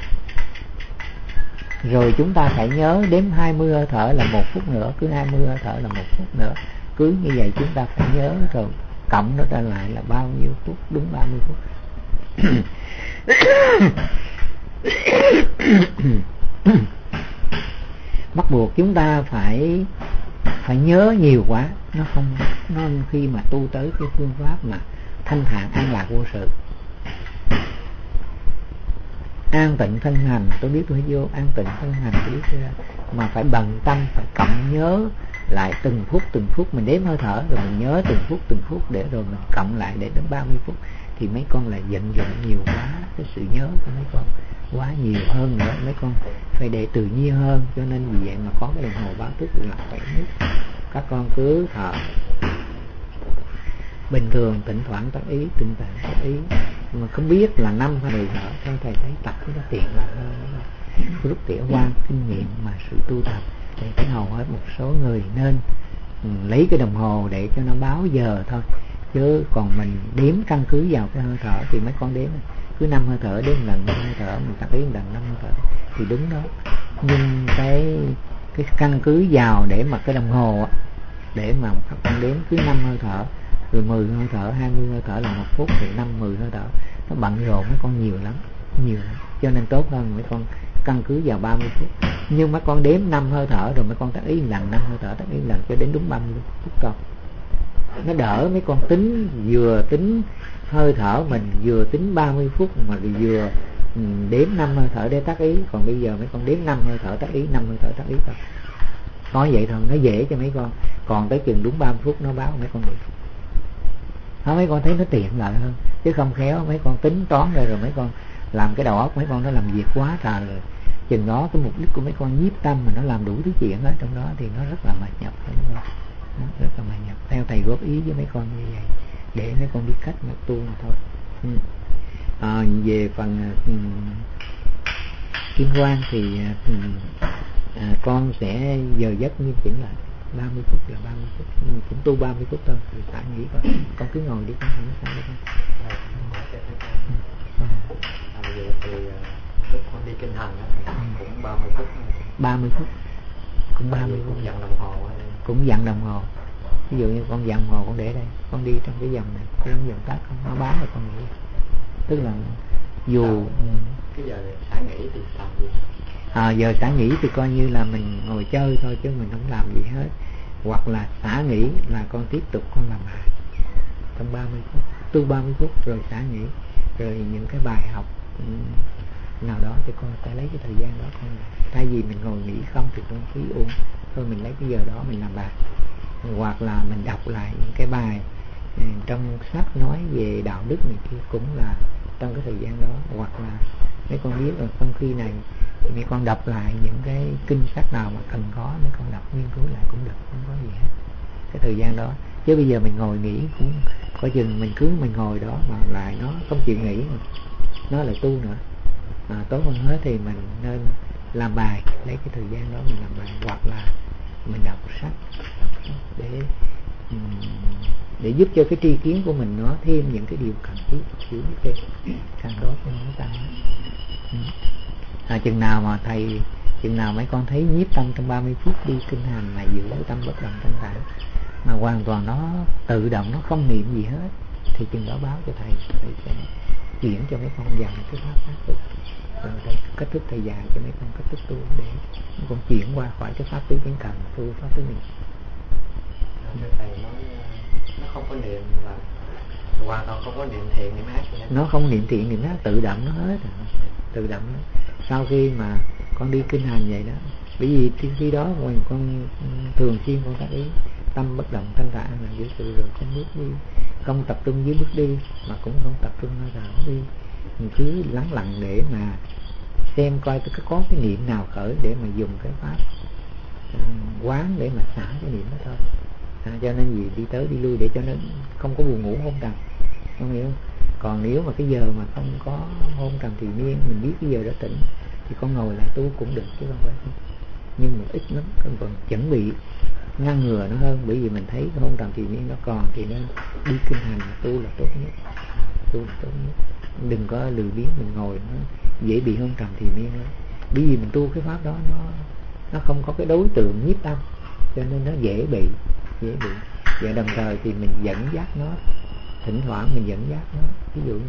rồi chúng ta phải nhớ đếm 20 hơi thở là 1 phút nữa, cứ 20 hơi thở là 1 phút nữa. Cứ như vậy chúng ta phải nhớ, rồi cộng nó ra lại là bao nhiêu phút, đúng 30 phút. Bắt buộc chúng ta phải nhớ nhiều quá, nó khi mà tu tới cái phương pháp mà thanh thản an lạc vô sự, an tịnh thân hành, tôi biết tôi vô an tịnh thân hành, tôi biết ra, mà phải bận tâm, phải cộng nhớ lại từng phút mình đếm hơi thở, rồi mình nhớ từng phút để rồi mình cộng lại để đến 30 phút thì mấy con lại vận dụng nhiều quá, cái sự nhớ của mấy con quá nhiều hơn nữa, mấy con phải để tự nhiên hơn. Cho nên vì vậy mà có cái đồng hồ báo thức là khỏe nhất. Các con cứ thở bình thường, thỉnh thoảng tác ý, tinh tản tác ý, mà không biết là 5 hay 10 thở, theo thầy thấy tập nó tiện lợi hơn, rút tỉa qua kinh nghiệm mà sự tu tập. Thì thấy hầu hết một số người nên lấy cái đồng hồ để cho nó báo giờ thôi, chứ còn mình đếm căn cứ vào cái hơi thở thì mấy con đếm cứ 5 hơi thở đếm lần 5 hơi thở, mình tác ý lần 5 hơi thở thì đúng đó. Nhưng cái căn cứ vào để mà cái đồng hồ để mà các con đếm cứ 5 hơi thở, rồi 10 hơi thở, 20 hơi thở là 1 phút, thì 5-10 hơi thở nó bận rộn mấy con nhiều lắm. Cho nên tốt hơn mấy con căn cứ vào 30 phút. Nhưng mấy con đếm 5 hơi thở rồi mấy con tác ý lần 5 hơi thở, tác ý lần cho đến đúng 30 phút thôi. Nó đỡ mấy con vừa tính hơi thở mình, vừa tính 30 phút mà vừa đếm 5 hơi thở để tác ý. Còn bây giờ mấy con đếm 5 hơi thở tác ý, 5 hơi thở tác ý thôi. Nói vậy thôi, nó dễ cho mấy con. Còn tới chừng đúng 30 phút nó báo mấy con được. Đó, mấy con thấy nó tiện lợi hơn. Chứ không khéo mấy con tính toán rồi mấy con làm cái đầu óc mấy con nó làm việc quá trời rồi. Chừng đó cái mục đích của mấy con nhiếp tâm mà nó làm đủ thứ chuyện ở trong đó thì nó rất là mệt nhọc. Rất là mệt nhọc. Theo thầy góp ý với mấy con như vậy để mấy con biết cách mà tu mà thôi. Về phần Kim Quang thì con sẽ giờ giấc nghiêm chỉnh lại 30 phút là 30 phút, cũng tu 30 phút thôi rồi tạm nghỉ coi. Con cứ ngồi đi, con không sao đâu con. Vậy thì lúc con đi kinh hành cũng 30 phút. 30 phút cũng 30 phút. Cũng dặn đồng hồ. Cũng dặn đồng hồ. Ví dụ như con dặn đồng hồ con để đây, con đi trong cái vòng này, cái vòng tắt con nó báo rồi con nghỉ. Tức là dù cái giờ xả nghỉ thì làm gì? Giờ xả nghỉ thì coi như là mình ngồi chơi thôi chứ mình không làm gì hết. Hoặc là xả nghỉ là con tiếp tục con làm bài trong 30 phút, tu 30 phút rồi xả nghỉ. Rồi những cái bài học nào đó thì con sẽ lấy cái thời gian đó con làm. Thay vì mình ngồi nghỉ không thì con phí uổng, thôi mình lấy cái giờ đó mình làm bài. Hoặc là mình đọc lại những cái bài trong sách nói về đạo đức này kia, cũng là trong cái thời gian đó. Hoặc là mấy con biết ở trong khi này thì mấy con đọc lại những cái kinh sách nào mà cần có, mấy con đọc nghiên cứu lại cũng được, không có gì hết cái thời gian đó. Chứ bây giờ mình ngồi nghỉ cũng coi chừng mình mình ngồi đó mà lại nó không chịu nghỉ mà nó lại tu nữa. Tốt hơn hết thì mình nên làm bài, lấy cái thời gian đó mình làm bài, hoặc là mình đọc sách để giúp cho cái tri kiến của mình nó thêm những cái điều cần thiết, hiểu biết càng đó cho nó tăng. Chừng nào mấy con thấy nhiếp tâm trong 30 phút đi kinh hành mà giữ cái tâm bất động thanh thản mà hoàn toàn nó tự động, nó không niệm gì hết, thì chừng đó báo cho thầy sẽ chuyển cho mấy con dần cái pháp khác được. Rồi thầy kết thúc, thầy dạy cho mấy con kết thúc tu để mấy con chuyển qua khỏi cái pháp tứ chánh cần tu pháp tứ niệm. Thầy nói nó không có niệm là hoàn toàn không có niệm thiện niệm ác gì hết. Nó không niệm thiện niệm ác, tự động nó hết rồi. Tự động nó. Sau khi mà con đi kinh hành vậy đó, bởi vì khi đó con thường xuyên con tác ý tâm bất động thanh thản là giữ sự, rồi con bước đi không tập trung dưới bước đi mà cũng không tập trung hơi thở đi, mình cứ lắng lặng để mà xem coi có cái niệm nào khởi để mà dùng cái pháp quán để mà xả cái niệm đó thôi. Cho nên gì đi tới đi lui để cho nó không có buồn ngủ hôn trầm, không hiểu không? Còn nếu mà cái giờ mà không có hôn trầm thì miên, mình biết cái giờ đó tỉnh thì con ngồi lại tu cũng được chứ không phải không. Nhưng mà ít lắm, con còn chuẩn bị ngăn ngừa nó hơn, bởi vì mình thấy cái hôn trầm thì miên nó còn thì nên đi kinh hành tu là tốt nhất. Tu là tốt nhất, đừng có lười biếng mình ngồi nó dễ bị hôn trầm thì miên lắm. Bởi vì mình tu cái pháp đó nó không có cái đối tượng nhiếp tâm, cho nên nó dễ bị. Và đồng thời thì mình dẫn dắt nó, thỉnh thoảng mình dẫn dắt nó, ví dụ như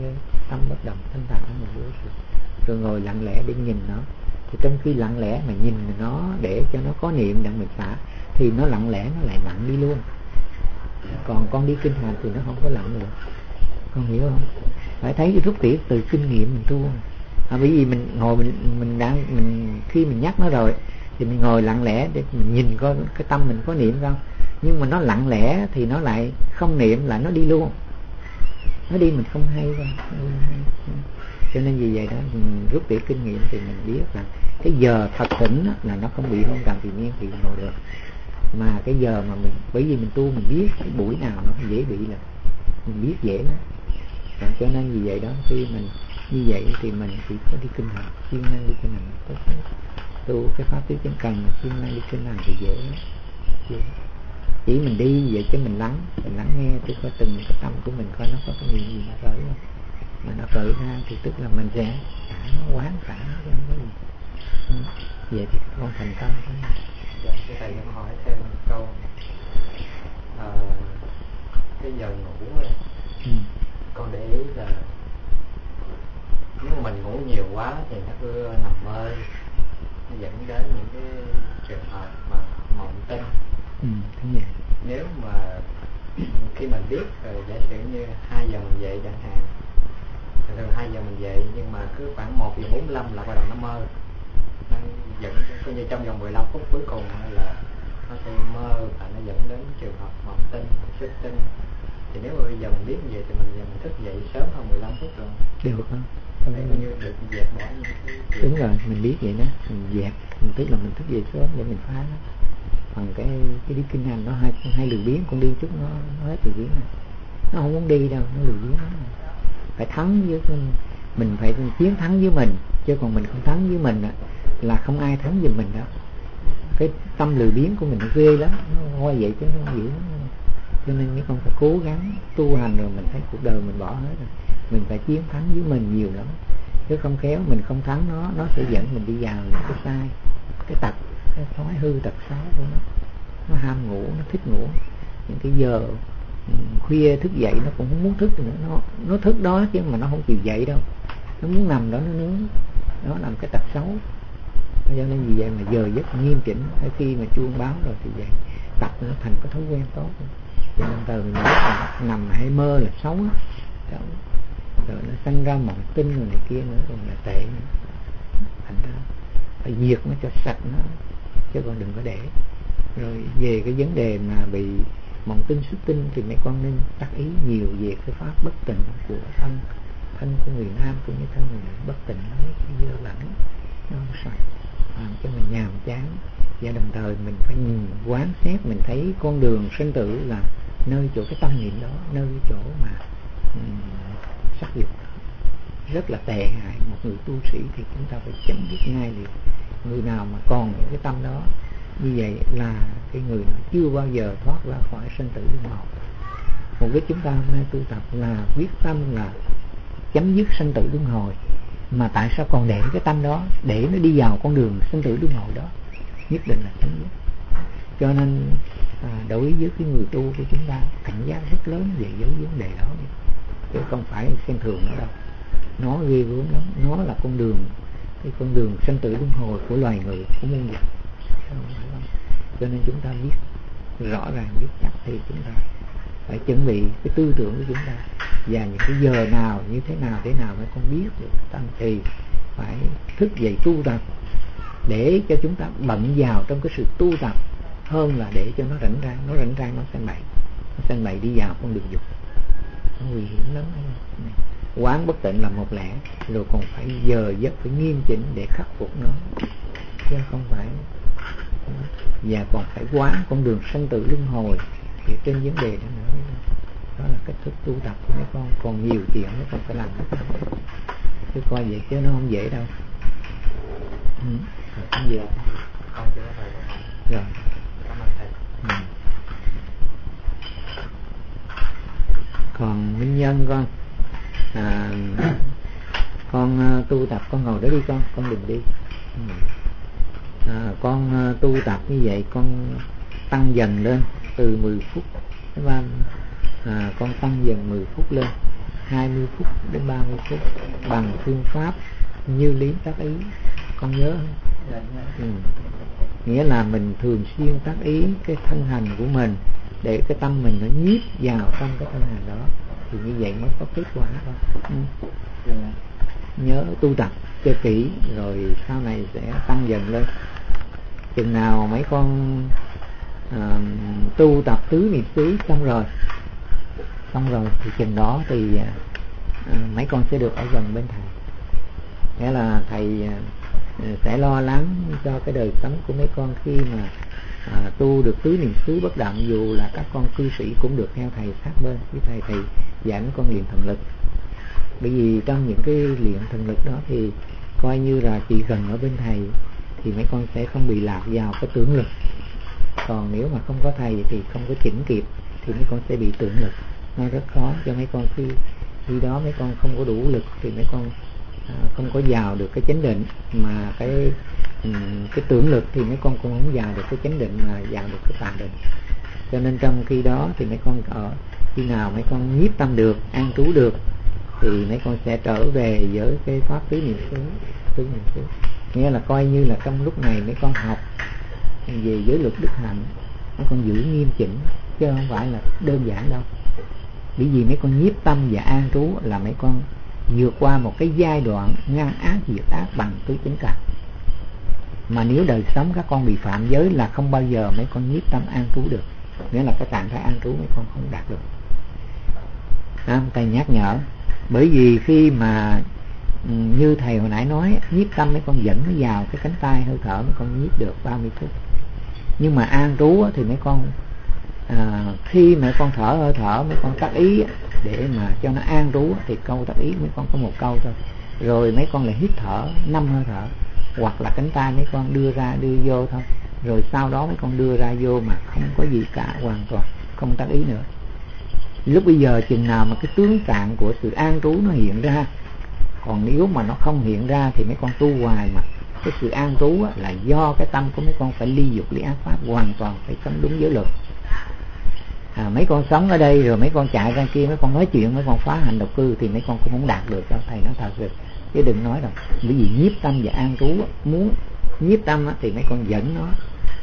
tâm bất động thanh thản mà vô sự, rồi ngồi lặng lẽ để nhìn nó. Thì trong khi lặng lẽ mà nhìn nó để cho nó có niệm để mình xả, thì nó lặng lẽ nó lại lặng đi luôn. Còn con đi kinh hành thì nó không có lặng nữa, con hiểu không? Phải thấy rút tỉa từ kinh nghiệm mình tu. Bởi vì mình ngồi mình khi mình nhắc nó rồi thì mình ngồi lặng lẽ để mình nhìn coi cái tâm mình có niệm không. Nhưng mà nó lặng lẽ thì nó lại không niệm, lại nó đi luôn, nó đi mình không hay đâu. Cho nên vì vậy đó, mình rút tỉa kinh nghiệm thì mình biết là cái giờ thật tỉnh là nó không bị hôn trầm tự nhiên thì ngồi được. Mà cái giờ mà mình, bởi vì mình tu mình biết cái buổi nào nó dễ bị là mình biết dễ lắm. Cho nên vì vậy đó, khi mình như vậy thì mình chỉ có đi kinh hành, siêng năng đi kinh hành tốt nhất. Tu cái pháp tứ chánh cần mà siêng năng đi kinh hành thì dễ lắm. Chỉ mình đi vậy chứ mình lắng nghe chứ coi từng cái tâm của mình coi nó có cái gì nó khởi không. Mà nó khởi ra thì tức là mình sẽ xả nó, quán xả nó cho nó có gì. Vậy thì con thành công. Dạ, thầy cho con hỏi thêm một câu. Cái giờ ngủ này, con để ý là nếu mà mình ngủ nhiều quá thì nó cứ nằm mơ, nó dẫn đến những cái trường hợp mà mộng tinh. Nếu mà khi mình biết giả sử như 2 giờ mình dậy chẳng hạn, thường 2 giờ mình dậy nhưng mà cứ khoảng 1 giờ 45 là bắt đầu nó mơ, nó dẫn coi như trong vòng 15 phút cuối cùng là nó sẽ mơ và nó dẫn đến trường hợp mộng tinh, xuất tinh. Thì nếu mà bây giờ mình biết như vậy thì mình thức dậy sớm hơn 15 phút rồi được không? Đây như được dẹp bỏ những cái... Đúng rồi, mình biết vậy đó, mình dẹp, tức là mình thức dậy sớm để mình phá nó. Còn cái đi kinh hành nó hai lười biếng, con đi chút nó hết lười biếng này. Nó không muốn đi đâu, nó lười biếng lắm. Phải thắng với mình, phải chiến thắng với mình, chứ còn mình không thắng với mình là không ai thắng giùm mình đâu. Cái tâm lười biếng của mình nó ghê lắm, nó ngồi vậy chứ nó không dữ. Cho nên mấy con phải cố gắng tu hành rồi mình thấy cuộc đời mình bỏ hết rồi, mình phải chiến thắng với mình nhiều lắm. Chứ không khéo mình không thắng nó sẽ dẫn mình đi vào những cái sai, cái tật, cái thói hư tật xấu của nó ham ngủ, nó thích ngủ. Những cái giờ khuya thức dậy nó cũng không muốn thức nữa, nó thức đó chứ mà nó không chịu dậy đâu, nó muốn nằm đó nó nướng. Đó là một cái tật xấu. Cho nên vì vậy mà giờ giấc nghiêm chỉnh, khi mà chuông báo rồi thì vậy tập nó thành cái thói quen tốt. Cho nên từ mình biết là nằm hay mơ là xấu á, rồi nó sanh ra mộng tinh rồi này kia nữa, rồi là tệ nữa. Thành ra phải diệt nó cho sạch nó, chứ còn đừng có để. Rồi về cái vấn đề mà bị mộng tinh xuất tinh thì mấy con nên tác ý nhiều về cái pháp bất tịnh của thân của người nam cũng như thân người nữ. Bất tịnh nó dơ bẩn, nó sạch, làm cho mình nhàm chán. Và đồng thời mình phải nhìn quán xét, mình thấy con đường sinh tử là nơi chỗ cái tâm niệm đó, nơi chỗ mà sắc dục rất là tệ hại. Một người tu sĩ thì chúng ta phải chấm dứt ngay liền. Người nào mà còn những cái tâm đó như vậy là cái người đó chưa bao giờ thoát ra khỏi sinh tử luân hồi. Mục đích chúng ta hôm nay tu tập là quyết tâm là chấm dứt sinh tử luân hồi. Mà tại sao còn để cái tâm đó, để nó đi vào con đường sinh tử luân hồi đó? Nhất định là chấm dứt. Cho nên đối với cái người tu của chúng ta cảnh giác rất lớn về vấn đề đó, chứ không phải xem thường nó đâu. Nó ghê gớm lắm, nó là con đường, cái con đường sinh tử luân hồi của loài người, của muôn vật. Cho nên chúng ta biết rõ ràng, biết chắc thì chúng ta phải chuẩn bị cái tư tưởng của chúng ta, và những cái giờ nào như thế nào mới con biết được tâm, thì phải thức dậy tu tập để cho chúng ta bận vào trong cái sự tu tập hơn là để cho nó rảnh rang nó sanh bậy đi vào con đường dục. Nó nguy hiểm lắm. Quán bất tịnh là một lẽ, rồi còn phải giờ giấc phải nghiêm chỉnh để khắc phục nó, chứ không phải. Và còn phải quán con đường sanh tử luân hồi. Thì trên vấn đề đó nữa, đó là cách thức tu tập của mấy con. Còn nhiều chuyện mấy con phải làm hết, chứ coi vậy chứ nó không dễ đâu. Không dễ. Con chưa có thầy có hỏi. Rồi. Cảm ơn thầy. Còn Minh Nhân con tu tập con ngồi đó đi con đừng đi. Con tu tập như vậy con tăng dần lên từ 10 phút. Con tăng dần 10 phút lên. 20 phút đến 30 phút bằng phương pháp như lý tác ý. Con nhớ không? Nghĩa là mình thường xuyên tác ý cái thân hành của mình để cái tâm mình nó nhiếp vào trong cái thân hành đó, thì như vậy mới có kết quả thôi. Nhớ tu tập cho kỹ rồi sau này sẽ tăng dần lên. Chừng nào mấy con tu tập tứ niệm xứ xong rồi thì chừng đó thì mấy con sẽ được ở gần bên thầy. Nghĩa là thầy sẽ lo lắng cho cái đời sống của mấy con khi mà tu được tứ niệm xứ bất động, dù là các con cư sĩ cũng được theo thầy sát bên với thầy dạy mấy con luyện thần lực. Bởi vì trong những cái luyện thần lực đó thì coi như là chỉ cần ở bên thầy thì mấy con sẽ không bị lạc vào cái tưởng lực. Còn nếu mà không có thầy thì không có chỉnh kịp thì mấy con sẽ bị tưởng lực. Nó rất khó cho mấy con khi đó mấy con không có đủ lực thì mấy con không có vào được cái chánh định, mà cái tưởng lực thì mấy con cũng không vào được cái chánh định mà vào được cái tà định. Cho nên trong khi đó thì mấy con ở khi nào mấy con nhiếp tâm được, an trú được thì mấy con sẽ trở về với cái pháp tứ niệm xứ. Nghĩa là coi như là trong lúc này mấy con học về giới luật đức hạnh, mấy con giữ nghiêm chỉnh chứ không phải là đơn giản đâu. Bởi vì mấy con nhiếp tâm và an trú là mấy con vượt qua một cái giai đoạn ngăn ác diệt ác bằng tứ chánh cảm. Mà nếu đời sống các con bị phạm giới là không bao giờ mấy con nhiếp tâm an trú được. Nghĩa là cái trạng thái an trú mấy con không đạt được. Thầy nhắc nhở. Bởi vì khi mà như thầy hồi nãy nói, nhiếp tâm mấy con dẫn nó vào cái cánh tay hơi thở, mấy con nhiếp được 30 phút. Nhưng mà an trú thì mấy con khi mấy con thở hơi thở, mấy con tác ý để mà cho nó an trú thì câu tác ý mấy con có một câu thôi. Rồi mấy con lại hít thở 5 hơi thở, hoặc là cánh tay mấy con đưa ra đưa vô thôi. Rồi sau đó mấy con đưa ra vô mà không có gì cả, hoàn toàn không tác ý nữa. Lúc bây giờ chừng nào mà cái tướng trạng của sự an trú nó hiện ra. Còn nếu mà nó không hiện ra thì mấy con tu hoài mà cái sự an trú là do cái tâm của mấy con phải ly dục ly ác pháp, hoàn toàn phải sống đúng giới luật. Mấy con sống ở đây rồi mấy con chạy ra kia, mấy con nói chuyện, mấy con phá hành độc cư thì mấy con cũng không đạt được đâu, thầy nói thật rồi. Chứ đừng nói đâu. Bởi vì nhiếp tâm và an trú, muốn nhiếp tâm thì mấy con dẫn nó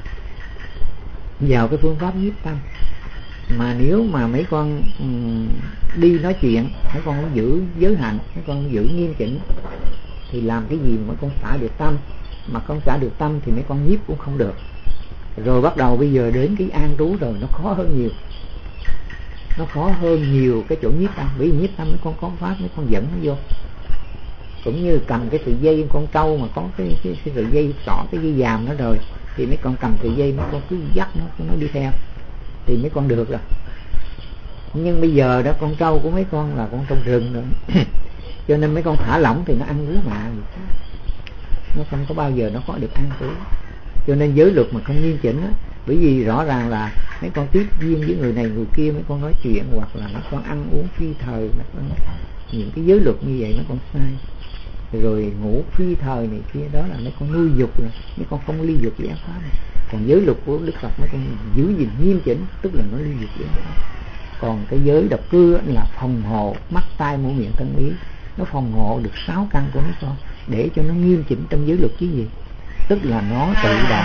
vào cái phương pháp nhiếp tâm. Mà nếu mà mấy con đi nói chuyện, mấy con không giữ giới hạnh, mấy con không giữ nghiêm chỉnh thì làm cái gì mà mấy con xả được tâm. Mà không xả được tâm thì mấy con nhiếp cũng không được. Rồi bắt đầu bây giờ đến cái an trú rồi nó khó hơn nhiều. Nó khó hơn nhiều cái chỗ nhiếp tâm. Bởi vì nhiếp tâm mấy con có pháp, mấy con dẫn nó vô. Cũng như cầm cái sợi dây con trâu mà có cái sợi dây xỏ, cái dây vàng nó rồi thì mấy con cầm sợi dây mấy con cứ dắt nó đi theo thì mấy con được rồi. Nhưng bây giờ đó con trâu của mấy con là con trâu rừng rồi cho nên mấy con thả lỏng thì nó ăn lúa mạ gì đó. Nó không có bao giờ nó có được an trú. Cho nên giới luật mà không nghiêm chỉnh á, bởi vì rõ ràng là mấy con tiếp duyên với người này người kia, mấy con nói chuyện hoặc là mấy con ăn uống phi thời, những cái giới luật như vậy mấy con sai. Rồi ngủ phi thời này kia, đó là mấy con nuôi dục rồi, mấy con không ly dục ly ác pháp. Còn giới luật của Đức Phật mấy con giữ gìn nghiêm chỉnh, tức là nó ly dục ly ác pháp. Còn cái giới độc cư là phòng hộ mắt tai mũi miệng thân ý, nó phòng hộ được 6 căn của mấy con để cho nó nghiêm chỉnh trong giới luật chứ gì. Tức là nó tự động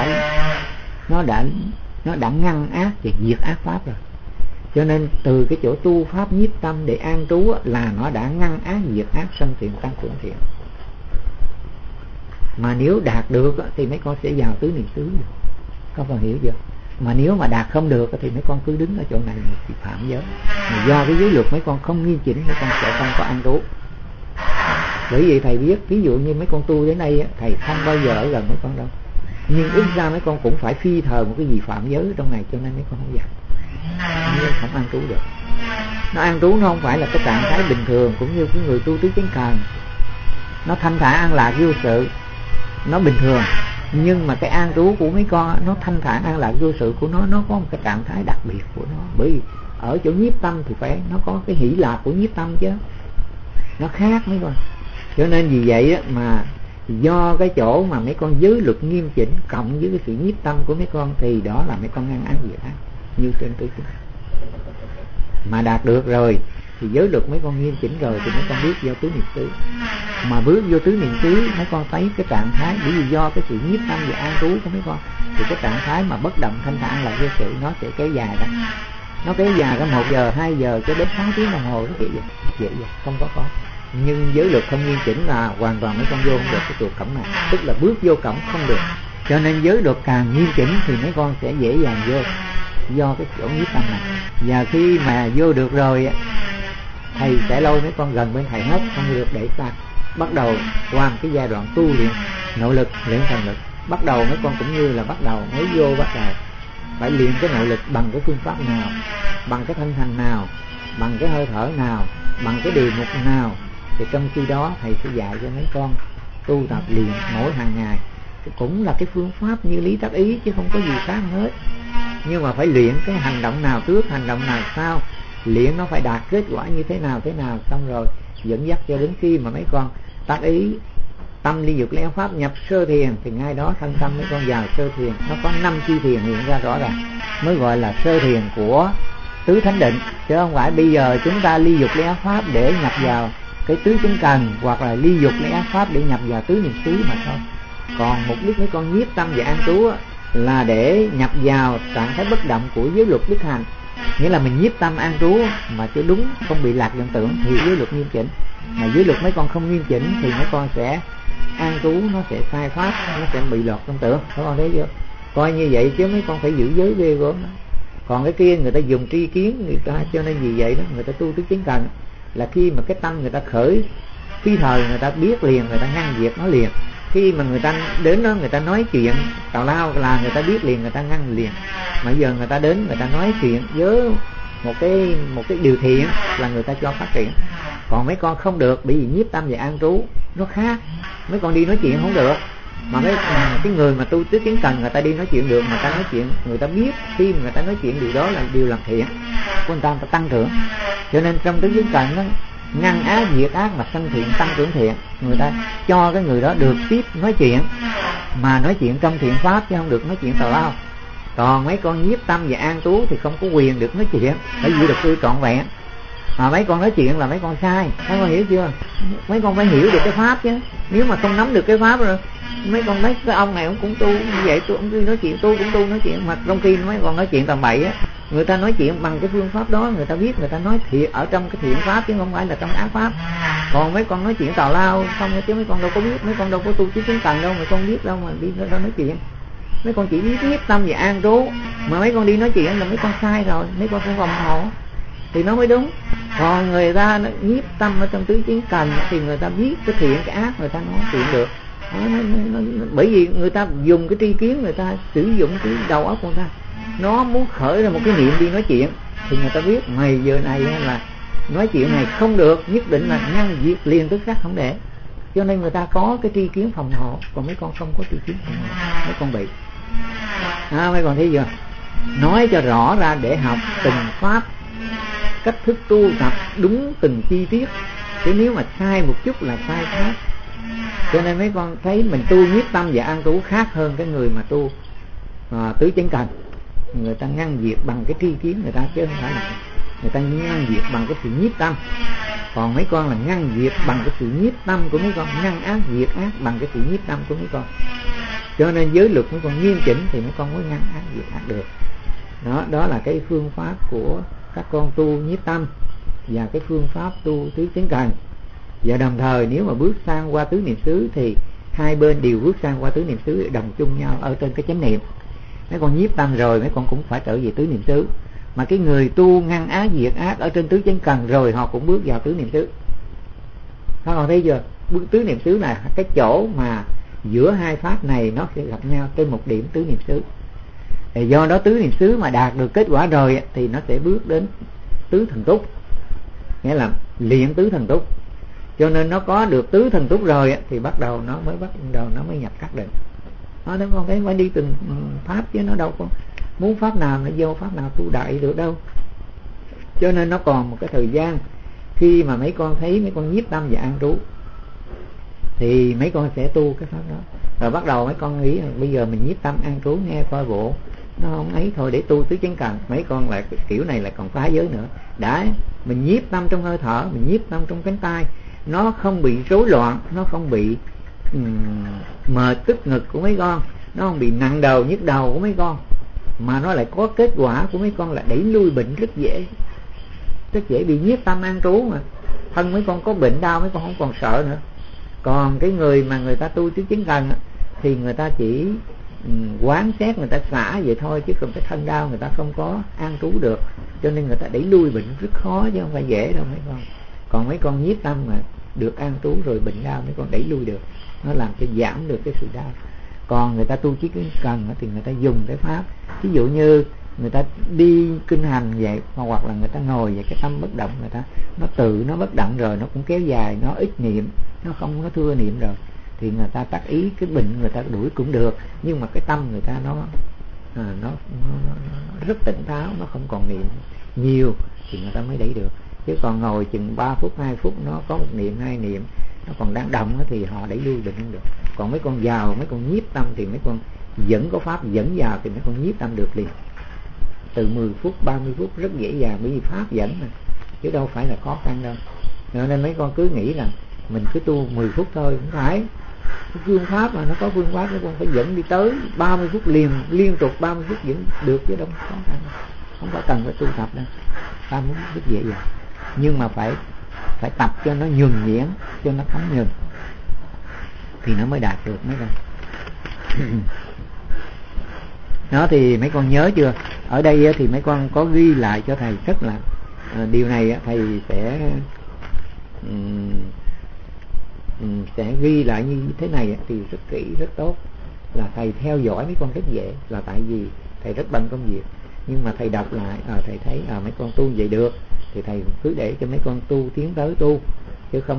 nó đã ngăn ác và diệt ác pháp rồi. Cho nên từ cái chỗ tu pháp nhiếp tâm để an trú là nó đã ngăn ác diệt ác, sanh thiện tăng trưởng thiện. Mà nếu đạt được thì mấy con sẽ vào tứ niệm xứ. Các con hiểu chưa? Mà nếu mà đạt không được thì mấy con cứ đứng ở chỗ này mà bị phạm giới. Mà do cái giới luật mấy con không nghiêm chỉnh, mấy con sẽ không có an trú. Bởi vì thầy biết, ví dụ như mấy con tu đến đây thầy không bao giờ ở gần mấy con đâu. Nhưng ít ra mấy con cũng phải phi thờ một cái gì phạm giới trong này, cho nên mấy con không vào. Nhưng không an trú được. Nó an trú nó không phải là cái trạng thái bình thường, cũng như cái người tu tứ chánh cần. Nó thanh thản an lạc vô sự, nó bình thường. Nhưng mà cái an trú của mấy con, nó thanh thản an lạc vô sự của nó có một cái trạng thái đặc biệt của nó. Bởi vì ở chỗ nhiếp tâm thì phải nó có cái hỷ lạc của nhiếp tâm chứ, nó khác mấy con. Cho nên vì vậy mà do cái chỗ mà mấy con giới luật nghiêm chỉnh cộng với cái sự nhiếp tâm của mấy con thì đó là mấy con ngăn ác diệt ác như trên tứ chánh. Mà đạt được rồi thì giới luật mấy con nghiêm chỉnh rồi thì mấy con bước vô tứ niệm xứ. Mà bước vô tứ niệm xứ mấy con thấy cái trạng thái, bởi vì do cái sự nhiếp tâm và an trú của mấy con, thì cái trạng thái mà bất động thanh thản là vô sự nó sẽ kéo dài đó. Nó kéo dài ra 1 giờ 2 giờ cho đến 6 tiếng đồng hồ nó vậy vậy không có. Nhưng giới luật không nghiêm chỉnh là hoàn toàn mấy con vô không được cái chuột cổng này, tức là bước vô cổng không được. Cho nên giới luật càng nghiêm chỉnh thì mấy con sẽ dễ dàng vô, do cái chỗ nhiếp tâm này. Và khi mà vô được rồi thầy sẽ lôi mấy con gần bên thầy hết, không được để xa. Bắt đầu qua một cái giai đoạn tu luyện nội lực, luyện thần lực. Bắt đầu mấy con cũng như là bắt đầu mới vô, bắt đầu phải luyện cái nội lực bằng cái phương pháp nào, bằng cái thanh thành nào, bằng cái hơi thở nào, bằng cái đề mục nào. Thì trong khi đó thầy sẽ dạy cho mấy con tu tập luyện mỗi hàng ngày. Cũng là cái phương pháp như lý tác ý chứ không có gì khác hết. Nhưng mà phải luyện cái hành động nào trước, hành động nào sau, luyện nó phải đạt kết quả như thế nào, xong rồi dẫn dắt cho đến khi mà mấy con tác ý tâm ly dục liên pháp nhập sơ thiền, thì ngay đó thân tâm mấy con vào sơ thiền. Nó có 5 chi thiền hiện ra rõ ràng mới gọi là sơ thiền của tứ thánh định, chứ không phải bây giờ chúng ta ly dục liên pháp để nhập vào cái tứ chánh cần, hoặc là ly dục liên pháp để nhập vào tứ niệm xứ mà thôi. Còn mục đích mấy con nhiếp tâm và an trú là để nhập vào trạng thái bất động của giới luật đức hành. Nghĩa là mình nhiếp tâm an trú mà cho đúng, không bị lạc vọng tưởng thì giới luật nghiêm chỉnh. Mà giới luật mấy con không nghiêm chỉnh thì mấy con sẽ an trú nó sẽ sai pháp, nó sẽ bị lọt vọng tưởng. Các con thấy chưa? Coi như vậy chứ mấy con phải giữ giới ghê gớm. Còn cái kia người ta dùng tri kiến người ta, cho nên vì vậy đó người ta tu tứ chánh cần là khi mà cái tâm người ta khởi phi thời người ta biết liền, người ta ngăn diệt nó liền. Khi mà người ta đến đó người ta nói chuyện tào lao là người ta biết liền, người ta ngăn liền. Mà giờ người ta đến người ta nói chuyện với một cái điều thiện là người ta cho phát triển. Còn mấy con không được, bởi vì nhiếp tâm và an trú nó khác. Mấy con đi nói chuyện không được. Mà cái người mà tu tứ chánh cần người ta đi nói chuyện được, mà ta nói chuyện người ta biết khi người ta nói chuyện điều đó là điều làm thiện của người ta tăng trưởng. Cho nên trong tứ chánh cần nó ngăn ác diệt ác mà sanh thiện tăng trưởng thiện. Người ta cho cái người đó được tiếp nói chuyện, mà nói chuyện trong thiện pháp chứ không được nói chuyện tào lao. Còn mấy con nhiếp tâm và an trú thì không có quyền được nói chuyện, phải giữ được tư trọn vẹn. Mà mấy con nói chuyện là mấy con sai, mấy con hiểu chưa? Mấy con phải hiểu được cái pháp chứ. Nếu mà không nắm được cái pháp rồi mấy con thấy cái ông này cũng tu như vậy, tôi cũng nói chuyện, tôi cũng tu nói chuyện, mà trong khi mấy con nói chuyện tầm bậy á. Người ta nói chuyện bằng cái phương pháp đó, người ta biết người ta nói thiệt ở trong cái thiện pháp chứ không phải là trong ác pháp. Còn mấy con nói chuyện tào lao không, chứ mấy con đâu có biết, mấy con đâu có tu chí chứng cần đâu, mấy con biết đâu mà đi ra nói chuyện. Mấy con chỉ biết nhiếp tâm và an trú, mà mấy con đi nói chuyện là mấy con sai rồi, mấy con không vòng hộ thì nó mới đúng. Còn người ta nhiếp tâm ở trong tứ chánh cần thì người ta biết cái thiện cái ác, người ta nói chuyện được. Bởi vì người ta dùng cái tri kiến, người ta sử dụng cái đầu óc của người ta, nó muốn khởi ra một cái niệm đi nói chuyện thì người ta biết mày giờ này là nói chuyện này không được, nhất định là ngăn diệt liền tức khắc không để. Cho nên người ta có cái tri kiến phòng hộ, còn mấy con không có tri kiến phòng hộ, mấy con bị mấy con thấy chưa? Nói cho rõ ra để học từng pháp, cách thức tu tập đúng từng chi tiết, chứ nếu mà sai một chút là sai khác. Cho nên mấy con thấy mình tu nhiếp tâm và an trú khác hơn cái người mà tu tứ chánh cần. Người ta ngăn diệt bằng cái tri kiến người ta, chứ không phải là người ta ngăn diệt bằng cái sự nhiếp tâm. Còn mấy con là ngăn diệt bằng cái sự nhiếp tâm của mấy con, ngăn ác diệt ác bằng cái sự nhiếp tâm của mấy con. Cho nên giới luật mấy con nghiêm chỉnh thì mấy con mới ngăn ác diệt ác được. Đó là cái phương pháp của các con tu nhiếp tâm và cái phương pháp tu tứ chánh cần. Và đồng thời nếu mà bước sang qua tứ niệm xứ thì hai bên đều bước sang qua tứ niệm xứ để đồng chung nhau ở trên cái chánh niệm. Mấy con nhiếp tâm rồi mấy con cũng phải trở về tứ niệm xứ. Mà cái người tu ngăn ác diệt ác ở trên tứ chánh cần rồi họ cũng bước vào tứ niệm xứ. Các con thấy chưa? Bước tứ niệm xứ là cái chỗ mà giữa hai pháp này nó sẽ gặp nhau trên một điểm tứ niệm xứ. Thì do đó tứ niệm xứ mà đạt được kết quả rồi thì nó sẽ bước đến tứ thần túc, nghĩa là luyện tứ thần túc. Cho nên nó có được tứ thần túc rồi thì bắt đầu nó mới nhập các định. Nó không thấy phải đi từng pháp chứ nó đâu có muốn pháp nào nó vô pháp nào tu đại được đâu. Cho nên nó còn một cái thời gian khi mà mấy con thấy mấy con nhiếp tâm và an trú thì mấy con sẽ tu cái pháp đó. Rồi bắt đầu mấy con nghĩ bây giờ mình nhiếp tâm an trú nghe coi bộ nó không ấy thôi, để tu tứ chánh cần. Mấy con lại kiểu này lại còn phá giới nữa. Đã mình nhiếp tâm trong hơi thở, mình nhiếp tâm trong cánh tay, nó không bị rối loạn, nó không bị mệt tức ngực của mấy con, nó không bị nặng đầu nhức đầu của mấy con, mà nó lại có kết quả của mấy con là đẩy lui bệnh rất dễ. Rất dễ bị nhiếp tâm an trú mà. Thân mấy con có bệnh đau mấy con không còn sợ nữa. Còn cái người mà người ta tu tứ chánh cần thì người ta chỉ quán xét, người ta xả vậy thôi, chứ còn cái thân đau người ta không có an trú được, cho nên người ta đẩy lui bệnh rất khó, chứ không phải dễ đâu mấy con. Còn mấy con nhiếp tâm mà được an trú rồi, bệnh đau mấy con đẩy lui được, nó làm cho giảm được cái sự đau. Còn người ta tu tứ chánh cần thì người ta dùng cái pháp, ví dụ như người ta đi kinh hành vậy, hoặc là người ta ngồi vậy, cái tâm bất động người ta nó bất động rồi, nó cũng kéo dài, nó ít niệm, nó thưa niệm rồi, thì người ta tác ý cái bệnh người ta đuổi cũng được, nhưng mà cái tâm người ta nó rất tỉnh táo, nó không còn niệm nhiều thì người ta mới đẩy được. Chứ còn ngồi chừng 3 phút 2 phút nó có một niệm 2 niệm, nó còn đang động thì họ đẩy lui bệnh không được. Còn mấy con vào, mấy con nhiếp tâm thì mấy con vẫn có pháp dẫn vào thì mấy con nhiếp tâm được liền. Từ 10 phút 30 phút rất dễ dàng, bởi vì pháp dẫn mà, chứ đâu phải là khó khăn đâu. Nên mấy con cứ nghĩ là mình cứ tu 10 phút thôi, không phải. Cái phương pháp mà nó có phương pháp, mấy con phải dẫn đi tới 30 phút liên tục 30 phút vẫn được, chứ đâu khó khăn, không có cần phải tu tập đâu. 30 phút rất dễ dàng, nhưng mà phải tập cho nó nhuần nhuyễn, cho nó thấm nhuần thì nó mới đạt được mấy con. Đó thì mấy con nhớ chưa? Ở đây thì mấy con có ghi lại cho thầy rất là điều này thầy sẽ ghi lại như thế này thì rất kỹ, rất tốt, là thầy theo dõi mấy con rất dễ, là tại vì thầy rất bận công việc. Nhưng mà thầy đọc lại thầy thấy mấy con tu vậy được thì thầy cứ để cho mấy con tu, tiến tới tu, chứ không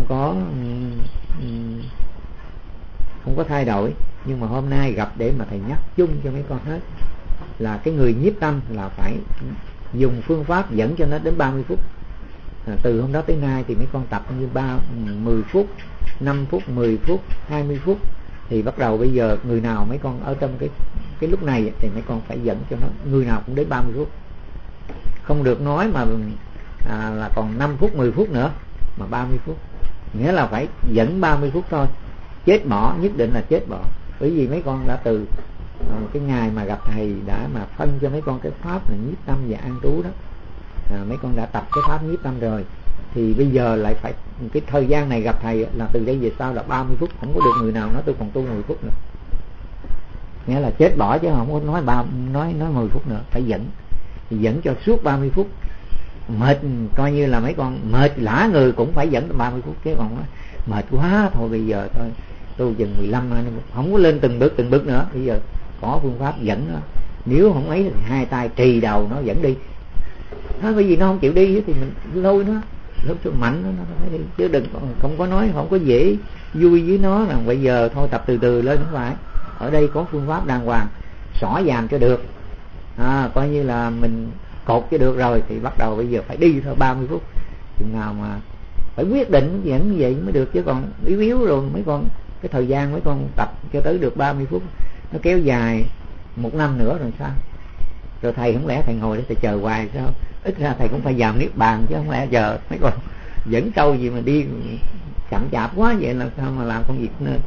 có thay đổi. Nhưng mà hôm nay gặp để mà thầy nhắc chung cho mấy con hết, là cái người nhiếp tâm là phải dùng phương pháp dẫn cho nó đến 30 phút. Từ hôm đó tới nay thì mấy con tập như 10 phút 5 phút 10 phút 20 phút, thì bắt đầu bây giờ người nào mấy con ở trong cái lúc này thì mấy con phải dẫn cho nó người nào cũng đến 30 phút. Không được nói mà là còn 5 phút 10 phút nữa, mà 30 phút, nghĩa là phải dẫn 30 phút thôi. Chết bỏ, nhất định là chết bỏ. Bởi vì mấy con đã từ cái ngày mà gặp thầy đã mà phân cho mấy con cái pháp là nhiếp tâm và an trú đó, mấy con đã tập cái pháp nhiếp tâm rồi, thì bây giờ lại phải cái thời gian này gặp thầy là từ đây về sau là 30 phút. Không có được người nào nói tôi còn tu 10 phút nữa, nghĩa là chết bỏ, chứ không có nói 10 phút nữa. Phải dẫn cho suốt 30 phút. Mệt coi như là mấy con mệt lả người cũng phải dẫn 30 phút, chứ còn mệt quá thôi bây giờ thôi tu chừng 15 không có lên từng bước nữa. Bây giờ có phương pháp dẫn nó, nếu không ấy thì 2 tay trì đầu nó dẫn đi. Nó bởi vì nó không chịu đi thì mình lôi nó lúc cho mạnh nó phải đi, chứ đừng không có nói, không có dễ vui với nó là bây giờ thôi tập từ từ lên. Không phải, ở đây có phương pháp đàng hoàng, xỏ dàn cho được, coi như là mình cột cho được rồi thì bắt đầu bây giờ phải đi thôi 30 phút. Chừng nào mà phải quyết định dẫn như vậy mới được, chứ còn yếu rồi mấy con cái thời gian mấy con tập cho tới được 30 phút nó kéo dài 1 năm nữa rồi sao? Rồi thầy không lẽ thầy ngồi để thầy chờ hoài sao? Ít ra thầy cũng phải vào niết bàn chứ, không lẽ giờ mấy con dẫn sâu gì mà đi chậm chạp quá vậy là sao mà làm công việc nên.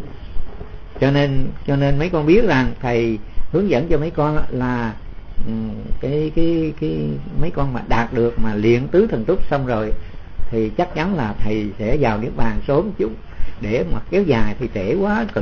Cho nên mấy con biết rằng thầy hướng dẫn cho mấy con là cái mấy con mà đạt được mà luyện tứ thần túc xong rồi thì chắc chắn là thầy sẽ vào niết bàn sớm chút. Để mà kéo dài thì trễ quá cực.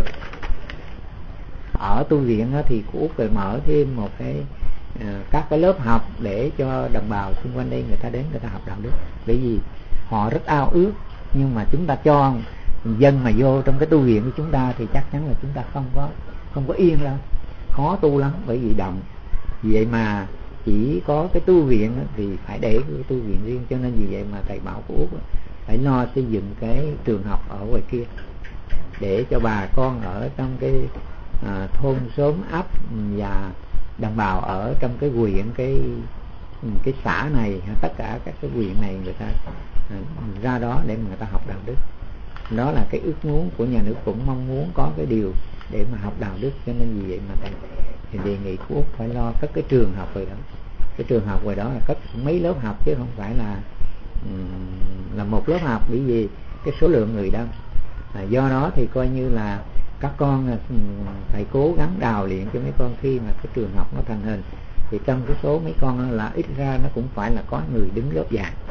Ở tu viện thì của Úc phải mở thêm một các cái lớp học để cho đồng bào xung quanh đây người ta đến người ta học đạo đức, bởi vì họ rất ao ước. Nhưng mà chúng ta cho dân mà vô trong cái tu viện của chúng ta thì chắc chắn là chúng ta không có yên đâu, khó tu lắm, bởi vì động. Vì vậy mà chỉ có cái tu viện thì phải để cái tu viện riêng. Cho nên vì vậy mà thầy bảo của Úc phải lo xây dựng cái trường học ở ngoài kia để cho bà con ở trong cái thôn xóm ấp và đồng bào ở trong cái huyện, cái xã này, tất cả các cái huyện này người ta ra đó để mà người ta học đạo đức. Đó là cái ước muốn của nhà nước, cũng mong muốn có cái điều để mà học đạo đức. Cho nên vì vậy mà thầy thì đề nghị cô Út phải lo cất cái trường học rồi đó. Cái trường học rồi đó là cất mấy lớp học chứ không phải là một lớp học, bởi vì cái số lượng người đông. Do đó thì coi như là các con thầy cố gắng đào luyện cho mấy con khi mà cái trường học nó thành hình, thì trong cái số mấy con là ít ra nó cũng phải là có người đứng lớp giảng.